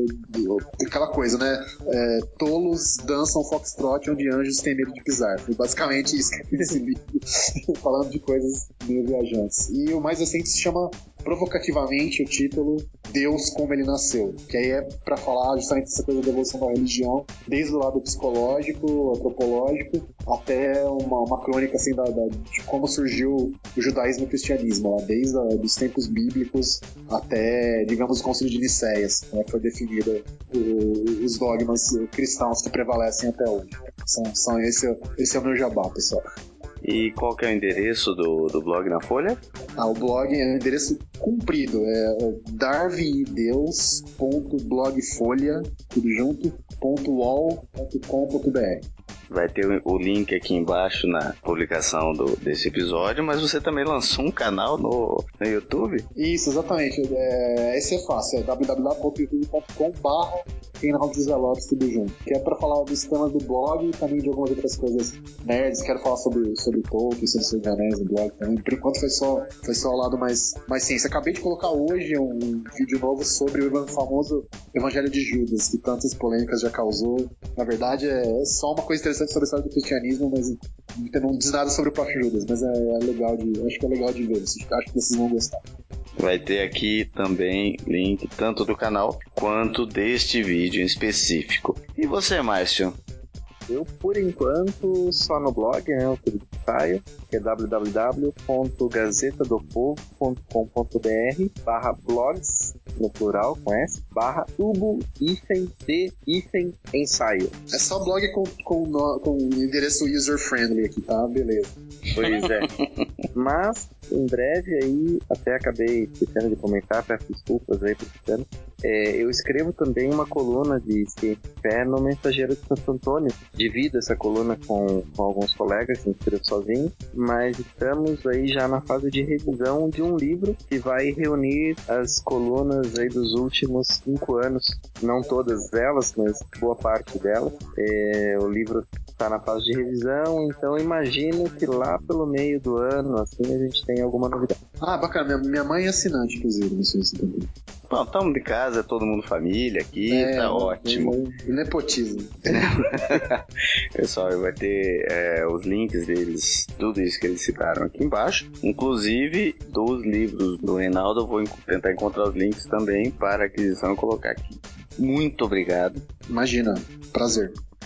aquela coisa, né? Tolos dançam foxtrot onde anjos têm medo de pisar. Foi basicamente isso que eu fiz nesse livro, falando de coisas meio viajantes. E o mais recente se chama, provocativamente, o título Deus Como Ele Nasceu, que aí é pra falar justamente essa coisa da evolução da religião, desde o lado psicológico, antropológico, até uma crônica assim, de como surgiu o judaísmo e o cristianismo, lá, desde os tempos bíblicos até, digamos, o Concílio de Nicéias, né, que foi definido os dogmas cristãos que prevalecem até hoje. Esse é o meu jabá, pessoal. E qual que é o endereço do blog na Folha? O blog é um endereço comprido, é darwindeus.blogfolha, tudo junto, .wall.com.br. Vai ter o link aqui embaixo na publicação desse episódio, mas você também lançou um canal no YouTube? Isso, exatamente. Esse é fácil, é www.youtube.com/Reinaldo tudo junto. Que é pra falar dos temas do blog e também de algumas outras coisas nerds. Quero falar sobre Tolkien, sobre Senhor dos Anéis no blog também. Por enquanto foi só o lado mais ciência. Acabei de colocar hoje um vídeo novo sobre o famoso Evangelho de Judas, que tantas polêmicas já causou. Na verdade, é só uma coisa interessante sobre a história do cristianismo, mas não diz nada sobre o próprio Judas, mas acho que é legal de ver. Acho que vocês vão gostar. Vai ter aqui também link tanto do canal quanto deste vídeo em específico. E você, Márcio? Eu, por enquanto, só no blog, né, o Publicitário, que é www.gazetadopovo.com.br/blogs, no plural, com S, /tubo-de-ensaio. É só blog com endereço user-friendly aqui, tá? Beleza. Pois é. Mas, em breve aí, até acabei esquecendo de comentar, peço desculpas aí por esquecendo. Eu escrevo também uma coluna de ciência e fé no Mensageiro de Santo Antônio. Divido essa coluna com alguns colegas, me escrevo sozinho, mas estamos aí já na fase de revisão de um livro que vai reunir as colunas aí dos últimos 5 anos. Não todas elas, mas boa parte delas. O livro está na fase de revisão, então imagino que lá pelo meio do ano, assim, a gente tem alguma novidade. Bacana. Minha mãe é assinante, inclusive, no Ciência e Fé. Bom, estamos de casa, todo mundo família aqui, tá ótimo. Nepotismo. Pessoal, vai ter os links deles, tudo isso que eles citaram aqui embaixo. Inclusive, dos livros do Reinaldo, eu vou tentar encontrar os links também para aquisição e colocar aqui. Muito obrigado. Imagina, prazer.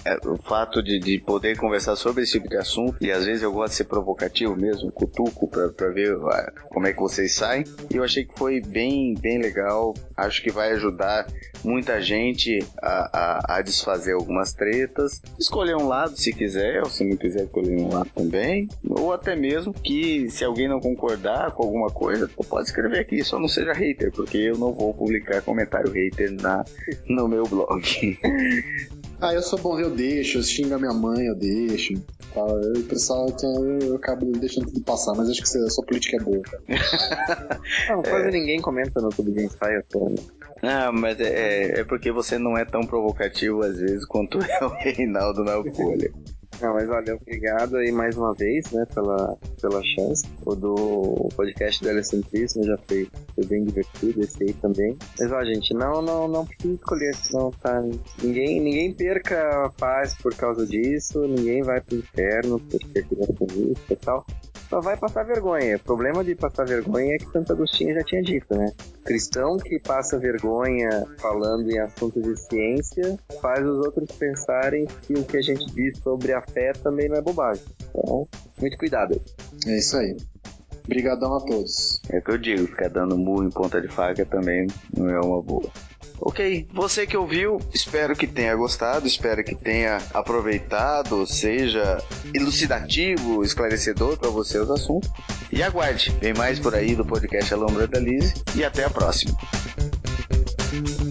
o fato de poder conversar sobre esse tipo de assunto, e às vezes eu gosto de ser provocativo mesmo, cutuco pra ver como é que vocês saem, e eu achei que foi bem legal. Acho que vai ajudar muita gente a desfazer algumas tretas, escolher um lado se quiser, ou se não quiser escolher um lado também, ou até mesmo que se alguém não concordar com alguma coisa, pode escrever aqui, só não seja hater, porque eu não vou publicar comentário hater no meu blog. Eu sou bom, eu deixo, xinga minha mãe, eu deixo. O pessoal, eu acabo deixando tudo passar, mas acho que a sua política é boa, cara. Quase ninguém comenta no Tudo de Ensaio, Mas é porque você não é tão provocativo às vezes quanto é o Reinaldo na Folha. Não, mas olha, obrigado aí mais uma vez, né, pela chance. O do podcast do Heliocentrismo já foi bem divertido, esse aí também. Mas ó, gente, não precisa escolher, não, tá? Ninguém perca a paz por causa disso, ninguém vai pro inferno porque é criacionista e tal. Só vai passar vergonha. O problema de passar vergonha é que Santo Agostinho já tinha dito, né? Cristão que passa vergonha falando em assuntos de ciência faz os outros pensarem que o que a gente diz sobre a fé também não é bobagem. Então, muito cuidado. É isso aí. Obrigadão a todos. É o que eu digo, ficar dando murro em ponta de faca também não é uma boa. Ok, você que ouviu, espero que tenha gostado, espero que tenha aproveitado, seja elucidativo, esclarecedor para você os assuntos. E aguarde, vem mais por aí do podcast A Lombra da Lise e até a próxima.